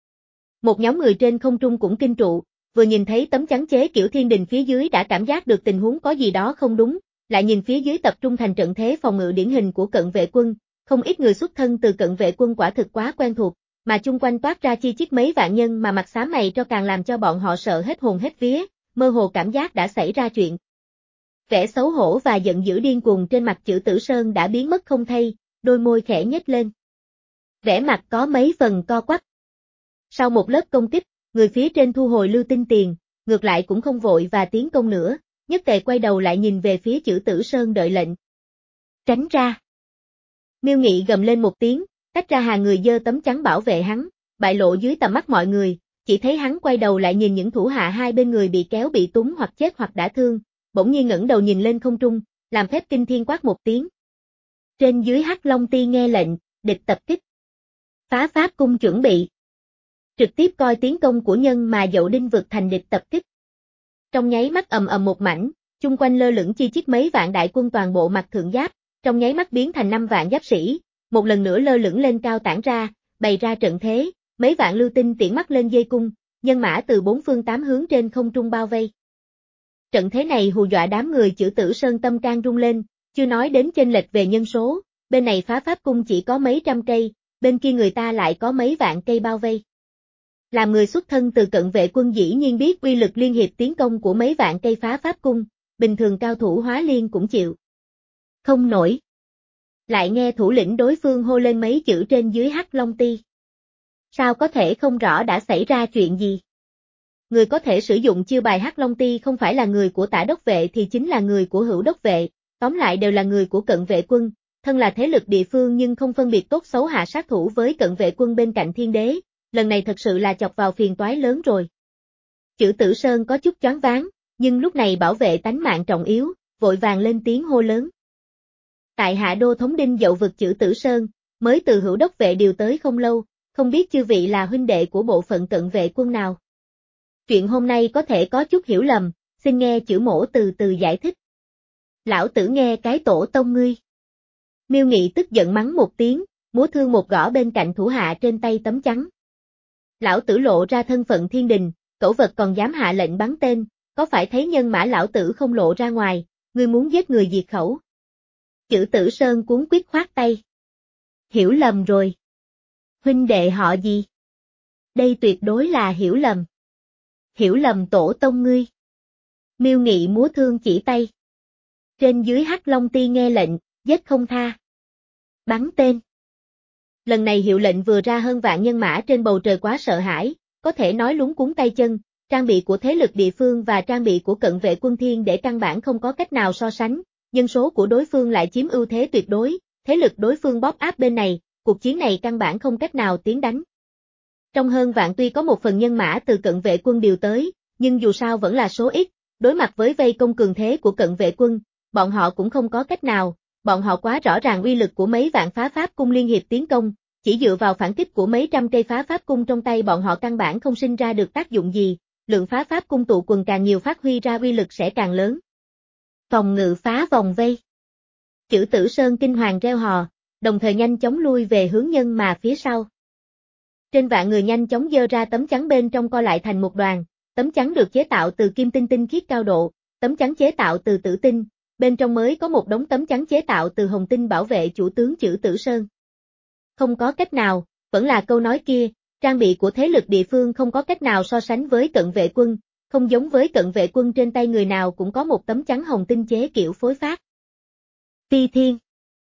Một nhóm người trên không trung cũng kinh trụ, vừa nhìn thấy tấm chắn chế kiểu thiên đình phía dưới đã cảm giác được tình huống có gì đó không đúng, lại nhìn phía dưới tập trung thành trận thế phòng ngự điển hình của cận vệ quân, không ít người xuất thân từ cận vệ quân quả thực quá quen thuộc, mà chung quanh toát ra chi chít mấy vạn nhân mà mặt xám mày cho càng làm cho bọn họ sợ hết hồn hết vía, mơ hồ cảm giác đã xảy ra chuyện. Vẻ xấu hổ và giận dữ điên cuồng trên mặt Chữ Tử Sơn đã biến mất không thay, đôi môi khẽ nhếch lên. Vẻ mặt có mấy phần co quắp. Sau một lớp công kích, người phía trên thu hồi lưu tinh tiền, ngược lại cũng không vội và tiến công nữa, nhất tề quay đầu lại nhìn về phía Chữ Tử Sơn đợi lệnh. Tránh ra. Miêu Nghị gầm lên một tiếng, tách ra hàng người dơ tấm chắn bảo vệ hắn, bại lộ dưới tầm mắt mọi người, chỉ thấy hắn quay đầu lại nhìn những thủ hạ hai bên người bị kéo bị túng hoặc chết hoặc đã thương, bỗng nhiên ngẩng đầu nhìn lên không trung, làm phép kinh thiên quát một tiếng. Trên dưới Hắc Long Ti nghe lệnh, địch tập kích. Phá pháp cung chuẩn bị. Trực tiếp coi tiến công của nhân mà dậu đinh vực thành địch tập kích. Trong nháy mắt ầm ầm một mảnh, chung quanh lơ lửng chi chít mấy vạn đại quân toàn bộ mặc thượng giáp, trong nháy mắt biến thành năm vạn giáp sĩ, một lần nữa lơ lửng lên cao tản ra, bày ra trận thế, mấy vạn lưu tinh tiễn mắt lên dây cung, nhân mã từ bốn phương tám hướng trên không trung bao vây. Trận thế này hù dọa đám người Chữ Tử Sơn tâm can rung lên, chưa nói đến chênh lệch về nhân số, bên này phá pháp cung chỉ có mấy trăm cây, bên kia người ta lại có mấy vạn cây bao vây. Làm người xuất thân từ cận vệ quân dĩ nhiên biết uy lực liên hiệp tiến công của mấy vạn cây phá pháp cung, bình thường cao thủ hóa liên cũng chịu không nổi. Lại nghe thủ lĩnh đối phương hô lên mấy chữ trên dưới Hắc Long Ti. Sao có thể không rõ đã xảy ra chuyện gì? Người có thể sử dụng chiêu bài Hắc Long Ti không phải là người của Tả đốc vệ thì chính là người của Hữu đốc vệ, tóm lại đều là người của cận vệ quân, thân là thế lực địa phương nhưng không phân biệt tốt xấu hạ sát thủ với cận vệ quân bên cạnh Thiên Đế, lần này thật sự là chọc vào phiền toái lớn rồi. Chữ Tử Sơn có chút choáng váng, nhưng lúc này bảo vệ tánh mạng trọng yếu, vội vàng lên tiếng hô lớn. Tại hạ đô thống đinh dậu vực Chữ Tử Sơn, mới từ Hữu đốc vệ điều tới không lâu, không biết chư vị là huynh đệ của bộ phận cận vệ quân nào. Chuyện hôm nay có thể có chút hiểu lầm, xin nghe Chữ mỗ từ từ giải thích. Lão tử nghe cái tổ tông ngươi. Miêu Nghị tức giận mắng một tiếng, múa thương một gõ bên cạnh thủ hạ trên tay tấm chắn. Lão tử lộ ra thân phận thiên đình, cẩu vật còn dám hạ lệnh bắn tên, có phải thấy nhân mã lão tử không lộ ra ngoài, ngươi muốn giết người diệt khẩu. Chữ Tử Sơn cuống quýt khoát tay. Hiểu lầm rồi. Huynh đệ họ gì? Đây tuyệt đối là hiểu lầm. Hiểu lầm tổ tông ngươi. Miêu Nghị múa thương chỉ tay. Trên dưới Hắc Long Ti nghe lệnh, giết không tha. Bắn tên. Lần này hiệu lệnh vừa ra hơn vạn nhân mã trên bầu trời quá sợ hãi, có thể nói luống cuống tay chân, trang bị của thế lực địa phương và trang bị của cận vệ quân Thiên để căn bản không có cách nào so sánh, nhân số của đối phương lại chiếm ưu thế tuyệt đối, thế lực đối phương bóp áp bên này, cuộc chiến này căn bản không cách nào tiến đánh. Trong hơn vạn tuy có một phần nhân mã từ cận vệ quân điều tới, nhưng dù sao vẫn là số ít, đối mặt với vây công cường thế của cận vệ quân, bọn họ cũng không có cách nào, bọn họ quá rõ ràng uy lực của mấy vạn phá pháp cung liên hiệp tiến công, chỉ dựa vào phản kích của mấy trăm cây phá pháp cung trong tay bọn họ căn bản không sinh ra được tác dụng gì, lượng phá pháp cung tụ quần càng nhiều phát huy ra uy lực sẽ càng lớn. Phòng ngự phá vòng vây. Chữ Tử Sơn kinh hoàng reo hò, đồng thời nhanh chóng lui về hướng nhân mà phía sau. Trên vạn người nhanh chóng giơ ra tấm chắn bên trong co lại thành một đoàn, tấm chắn được chế tạo từ kim tinh tinh khiết cao độ, tấm chắn chế tạo từ tử tinh, bên trong mới có một đống tấm chắn chế tạo từ hồng tinh bảo vệ chủ tướng Chữ Tử Sơn. Không có cách nào, vẫn là câu nói kia, trang bị của thế lực địa phương không có cách nào so sánh với cận vệ quân, không giống với cận vệ quân trên tay người nào cũng có một tấm chắn hồng tinh chế kiểu phối phát. Phi Thiên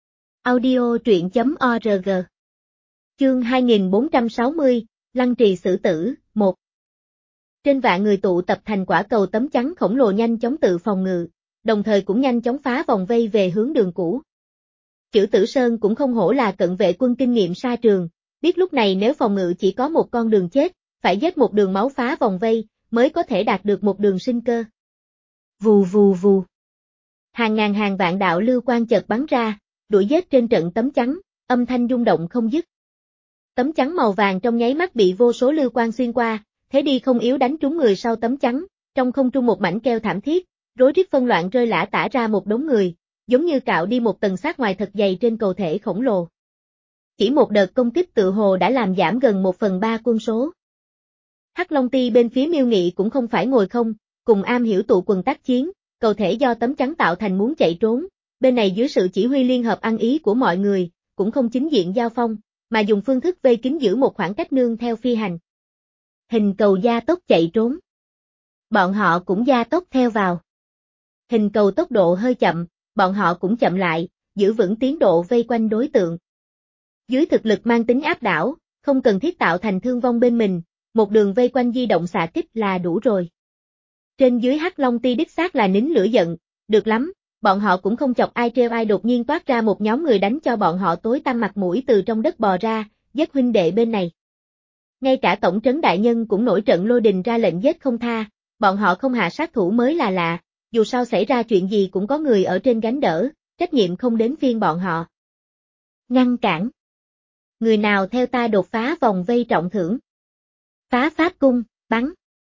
Audio truyện chấm org Chương hai nghìn bốn trăm sáu mươi, Lăng trì xử tử, một. Trên vạn người tụ tập thành quả cầu tấm chắn khổng lồ nhanh chóng tự phòng ngự, đồng thời cũng nhanh chóng phá vòng vây về hướng đường cũ. Chữ Tử Sơn cũng không hổ là cận vệ quân kinh nghiệm xa trường, biết lúc này nếu phòng ngự chỉ có một con đường chết, phải giết một đường máu phá vòng vây, mới có thể đạt được một đường sinh cơ. Vù vù vù. Hàng ngàn hàng vạn đạo lưu quang chợt bắn ra, đuổi giết trên trận tấm chắn, âm thanh rung động không dứt. Tấm chắn màu vàng trong nháy mắt bị vô số lưu quang xuyên qua, thế đi không yếu đánh trúng người sau tấm chắn, trong không trung một mảnh kêu thảm thiết, rối rít phân loạn rơi lả tả ra một đống người, giống như cạo đi một tầng xác ngoài thật dày trên cầu thể khổng lồ. Chỉ một đợt công kích tự hồ đã làm giảm gần một phần ba quân số. Hắc Long Ti bên phía Miêu Nghị cũng không phải ngồi không, cùng am hiểu tụ quần tác chiến, cầu thể do tấm chắn tạo thành muốn chạy trốn, bên này dưới sự chỉ huy liên hợp ăn ý của mọi người, cũng không chính diện giao phong, mà dùng phương thức vây kín giữ một khoảng cách nương theo phi hành. Hình cầu gia tốc chạy trốn. Bọn họ cũng gia tốc theo vào. Hình cầu tốc độ hơi chậm, bọn họ cũng chậm lại, giữ vững tiến độ vây quanh đối tượng. Dưới thực lực mang tính áp đảo, không cần thiết tạo thành thương vong bên mình, một đường vây quanh di động xạ kích là đủ rồi. Trên dưới Hắc Long Ti đích xác là nín lửa giận, được lắm, bọn họ cũng không chọc ai treo ai đột nhiên toát ra một nhóm người đánh cho bọn họ tối tăm mặt mũi từ trong đất bò ra, giết huynh đệ bên này. Ngay cả tổng trấn đại nhân cũng nổi trận lôi đình ra lệnh giết không tha, bọn họ không hạ sát thủ mới là lạ, dù sao xảy ra chuyện gì cũng có người ở trên gánh đỡ, trách nhiệm không đến phiên bọn họ. Ngăn cản. Người nào theo ta đột phá vòng vây trọng thưởng. Phá pháp cung, bắn.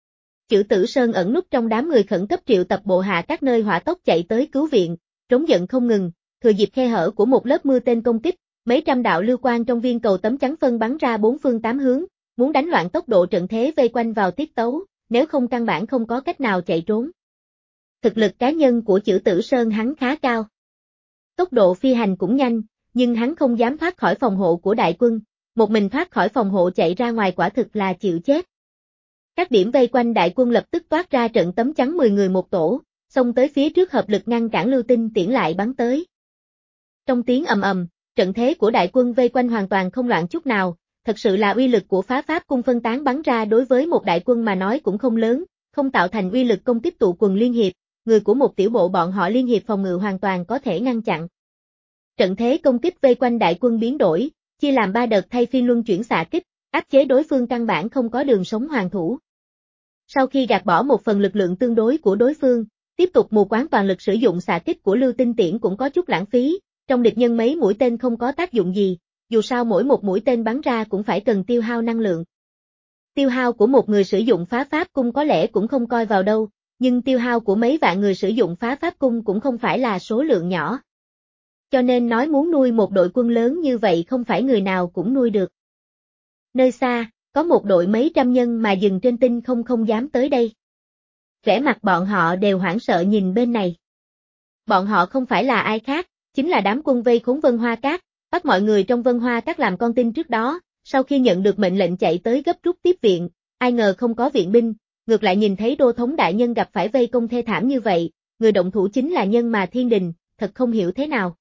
Chữ Tử Sơn ẩn núp trong đám người khẩn cấp triệu tập bộ hạ các nơi hỏa tốc chạy tới cứu viện, trống giận không ngừng, thừa dịp khe hở của một lớp mưa tên công kích, mấy trăm đạo lưu quang trong viên cầu tấm chắn phân bắn ra bốn phương tám hướng, muốn đánh loạn tốc độ trận thế vây quanh vào tiết tấu, nếu không căn bản không có cách nào chạy trốn. Thực lực cá nhân của Chữ Tử Sơn hắn khá cao. Tốc độ phi hành cũng nhanh, nhưng hắn không dám thoát khỏi phòng hộ của đại quân, một mình thoát khỏi phòng hộ chạy ra ngoài quả thực là chịu chết. Các điểm vây quanh đại quân lập tức toát ra trận tấm chắn mười người một tổ, xông tới phía trước hợp lực ngăn cản lưu tinh tiễn lại bắn tới. Trong tiếng ầm ầm, trận thế của đại quân vây quanh hoàn toàn không loạn chút nào, thật sự là uy lực của phá pháp cung phân tán bắn ra đối với một đại quân mà nói cũng không lớn, không tạo thành uy lực công kích tụ quần liên hiệp, người của một tiểu bộ bọn họ liên hiệp phòng ngự hoàn toàn có thể ngăn chặn. Trận thế công kích vây quanh đại quân biến đổi, chia làm ba đợt thay phiên luân chuyển xạ kích, áp chế đối phương căn bản không có đường sống hoàn thủ. Sau khi gạt bỏ một phần lực lượng tương đối của đối phương, tiếp tục mù quáng toàn lực sử dụng xạ kích của lưu tinh tiễn cũng có chút lãng phí, trong địch nhân mấy mũi tên không có tác dụng gì, dù sao mỗi một mũi tên bắn ra cũng phải cần tiêu hao năng lượng. Tiêu hao của một người sử dụng phá pháp cung có lẽ cũng không coi vào đâu, nhưng tiêu hao của mấy vạn người sử dụng phá pháp cung cũng không phải là số lượng nhỏ. Cho nên nói muốn nuôi một đội quân lớn như vậy không phải người nào cũng nuôi được. Nơi xa, có một đội mấy trăm nhân mà dừng trên tinh không không dám tới đây. Vẻ mặt bọn họ đều hoảng sợ nhìn bên này. Bọn họ không phải là ai khác, chính là đám quân vây khốn Vân Hoa Các, bắt mọi người trong Vân Hoa Các làm con tin trước đó, sau khi nhận được mệnh lệnh chạy tới gấp rút tiếp viện, ai ngờ không có viện binh, ngược lại nhìn thấy đô thống đại nhân gặp phải vây công thê thảm như vậy, người động thủ chính là Nhân Mà Thiên Đình, thật không hiểu thế nào.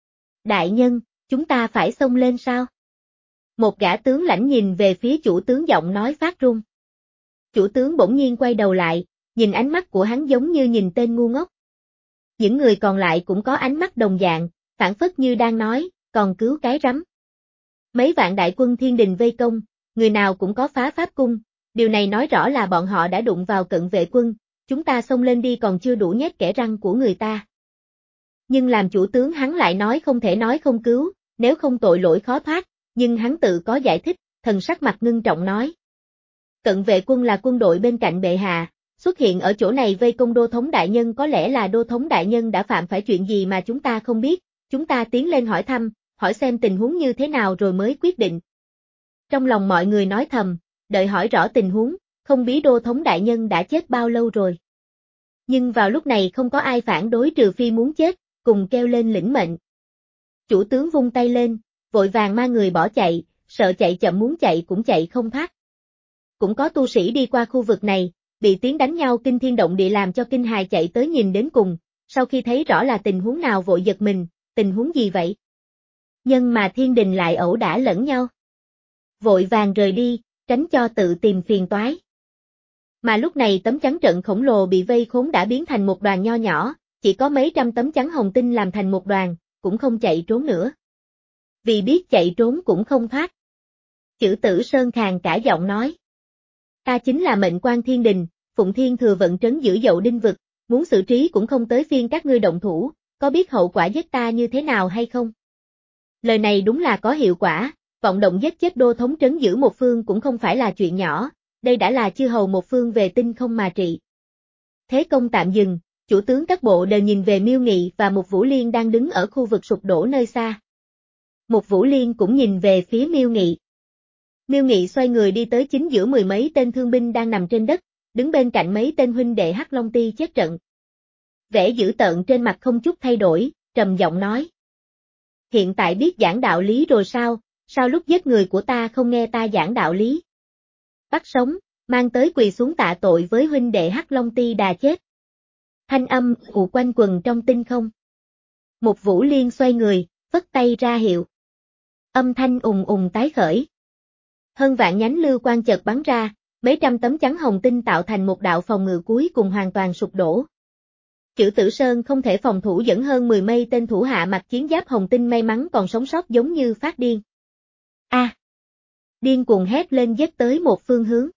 Đại nhân, chúng ta phải xông lên sao? Một gã tướng lãnh nhìn về phía chủ tướng giọng nói phát run. Chủ tướng bỗng nhiên quay đầu lại, nhìn ánh mắt của hắn giống như nhìn tên ngu ngốc. Những người còn lại cũng có ánh mắt đồng dạng, phản phất như đang nói, còn cứu cái rắm. Mấy vạn đại quân Thiên Đình vây công, người nào cũng có phá pháp cung, điều này nói rõ là bọn họ đã đụng vào cận vệ quân, chúng ta xông lên đi còn chưa đủ nhét kẽ răng của người ta. Nhưng làm chủ tướng hắn lại nói không thể nói không cứu, nếu không tội lỗi khó thoát, nhưng hắn tự có giải thích, thần sắc mặt ngưng trọng nói. Cận vệ quân là quân đội bên cạnh bệ hạ, xuất hiện ở chỗ này vây công đô thống đại nhân có lẽ là đô thống đại nhân đã phạm phải chuyện gì mà chúng ta không biết, chúng ta tiến lên hỏi thăm, hỏi xem tình huống như thế nào rồi mới quyết định. Trong lòng mọi người nói thầm, đợi hỏi rõ tình huống, không biết đô thống đại nhân đã chết bao lâu rồi. Nhưng vào lúc này không có ai phản đối trừ phi muốn chết, cùng kêu lên lĩnh mệnh. Chủ tướng vung tay lên, vội vàng mang người bỏ chạy, sợ chạy chậm muốn chạy cũng chạy không thoát. Cũng có tu sĩ đi qua khu vực này, bị tiếng đánh nhau kinh thiên động địa làm cho kinh hài chạy tới nhìn đến cùng, sau khi thấy rõ là tình huống nào vội giật mình, tình huống gì vậy? Nhưng mà Thiên Đình lại ẩu đả lẫn nhau. Vội vàng rời đi, tránh cho tự tìm phiền toái. Mà lúc này tấm chắn trận khổng lồ bị vây khốn đã biến thành một đoàn nho nhỏ, chỉ có mấy trăm tấm chắn hồng tinh làm thành một đoàn, cũng không chạy trốn nữa. Vì biết chạy trốn cũng không thoát. Chữ Tử Sơn khàn cả giọng nói. Ta chính là mệnh quan Thiên Đình, Phụng Thiên thừa vận trấn giữ Dậu Đinh vực, muốn xử trí cũng không tới phiên các ngươi động thủ, có biết hậu quả giết ta như thế nào hay không? Lời này đúng là có hiệu quả, vọng động giết chết đô thống trấn giữ một phương cũng không phải là chuyện nhỏ, đây đã là chư hầu một phương về tinh không mà trị. Thế công tạm dừng, chủ tướng các bộ đều nhìn về Miêu Nghị và Mục Vũ Liên đang đứng ở khu vực sụp đổ nơi xa. Mục Vũ Liên cũng nhìn về phía Miêu Nghị. Miêu Nghị xoay người đi tới chính giữa mười mấy tên thương binh đang nằm trên đất, đứng bên cạnh mấy tên huynh đệ Hắc Long Ti chết trận. Vẻ dữ tợn trên mặt không chút thay đổi, trầm giọng nói. Hiện tại biết giảng đạo lý rồi sao, sao lúc giết người của ta không nghe ta giảng đạo lý? Bắt sống, mang tới quỳ xuống tạ tội với huynh đệ Hắc Long Ti đà chết. Thanh âm ù quanh quần trong tinh không. Mục Vũ Liên xoay người, vất tay ra hiệu. Âm thanh ùng ùng tái khởi. Hơn vạn nhánh lưu quang chợt bắn ra, mấy trăm tấm chắn hồng tinh tạo thành một đạo phòng ngự cuối cùng hoàn toàn sụp đổ. Chữ Tử Sơn không thể phòng thủ dẫn hơn mười mây tên thủ hạ mặc chiến giáp hồng tinh may mắn còn sống sót giống như phát điên. A! À, điên cuồng hét lên giết tới một phương hướng.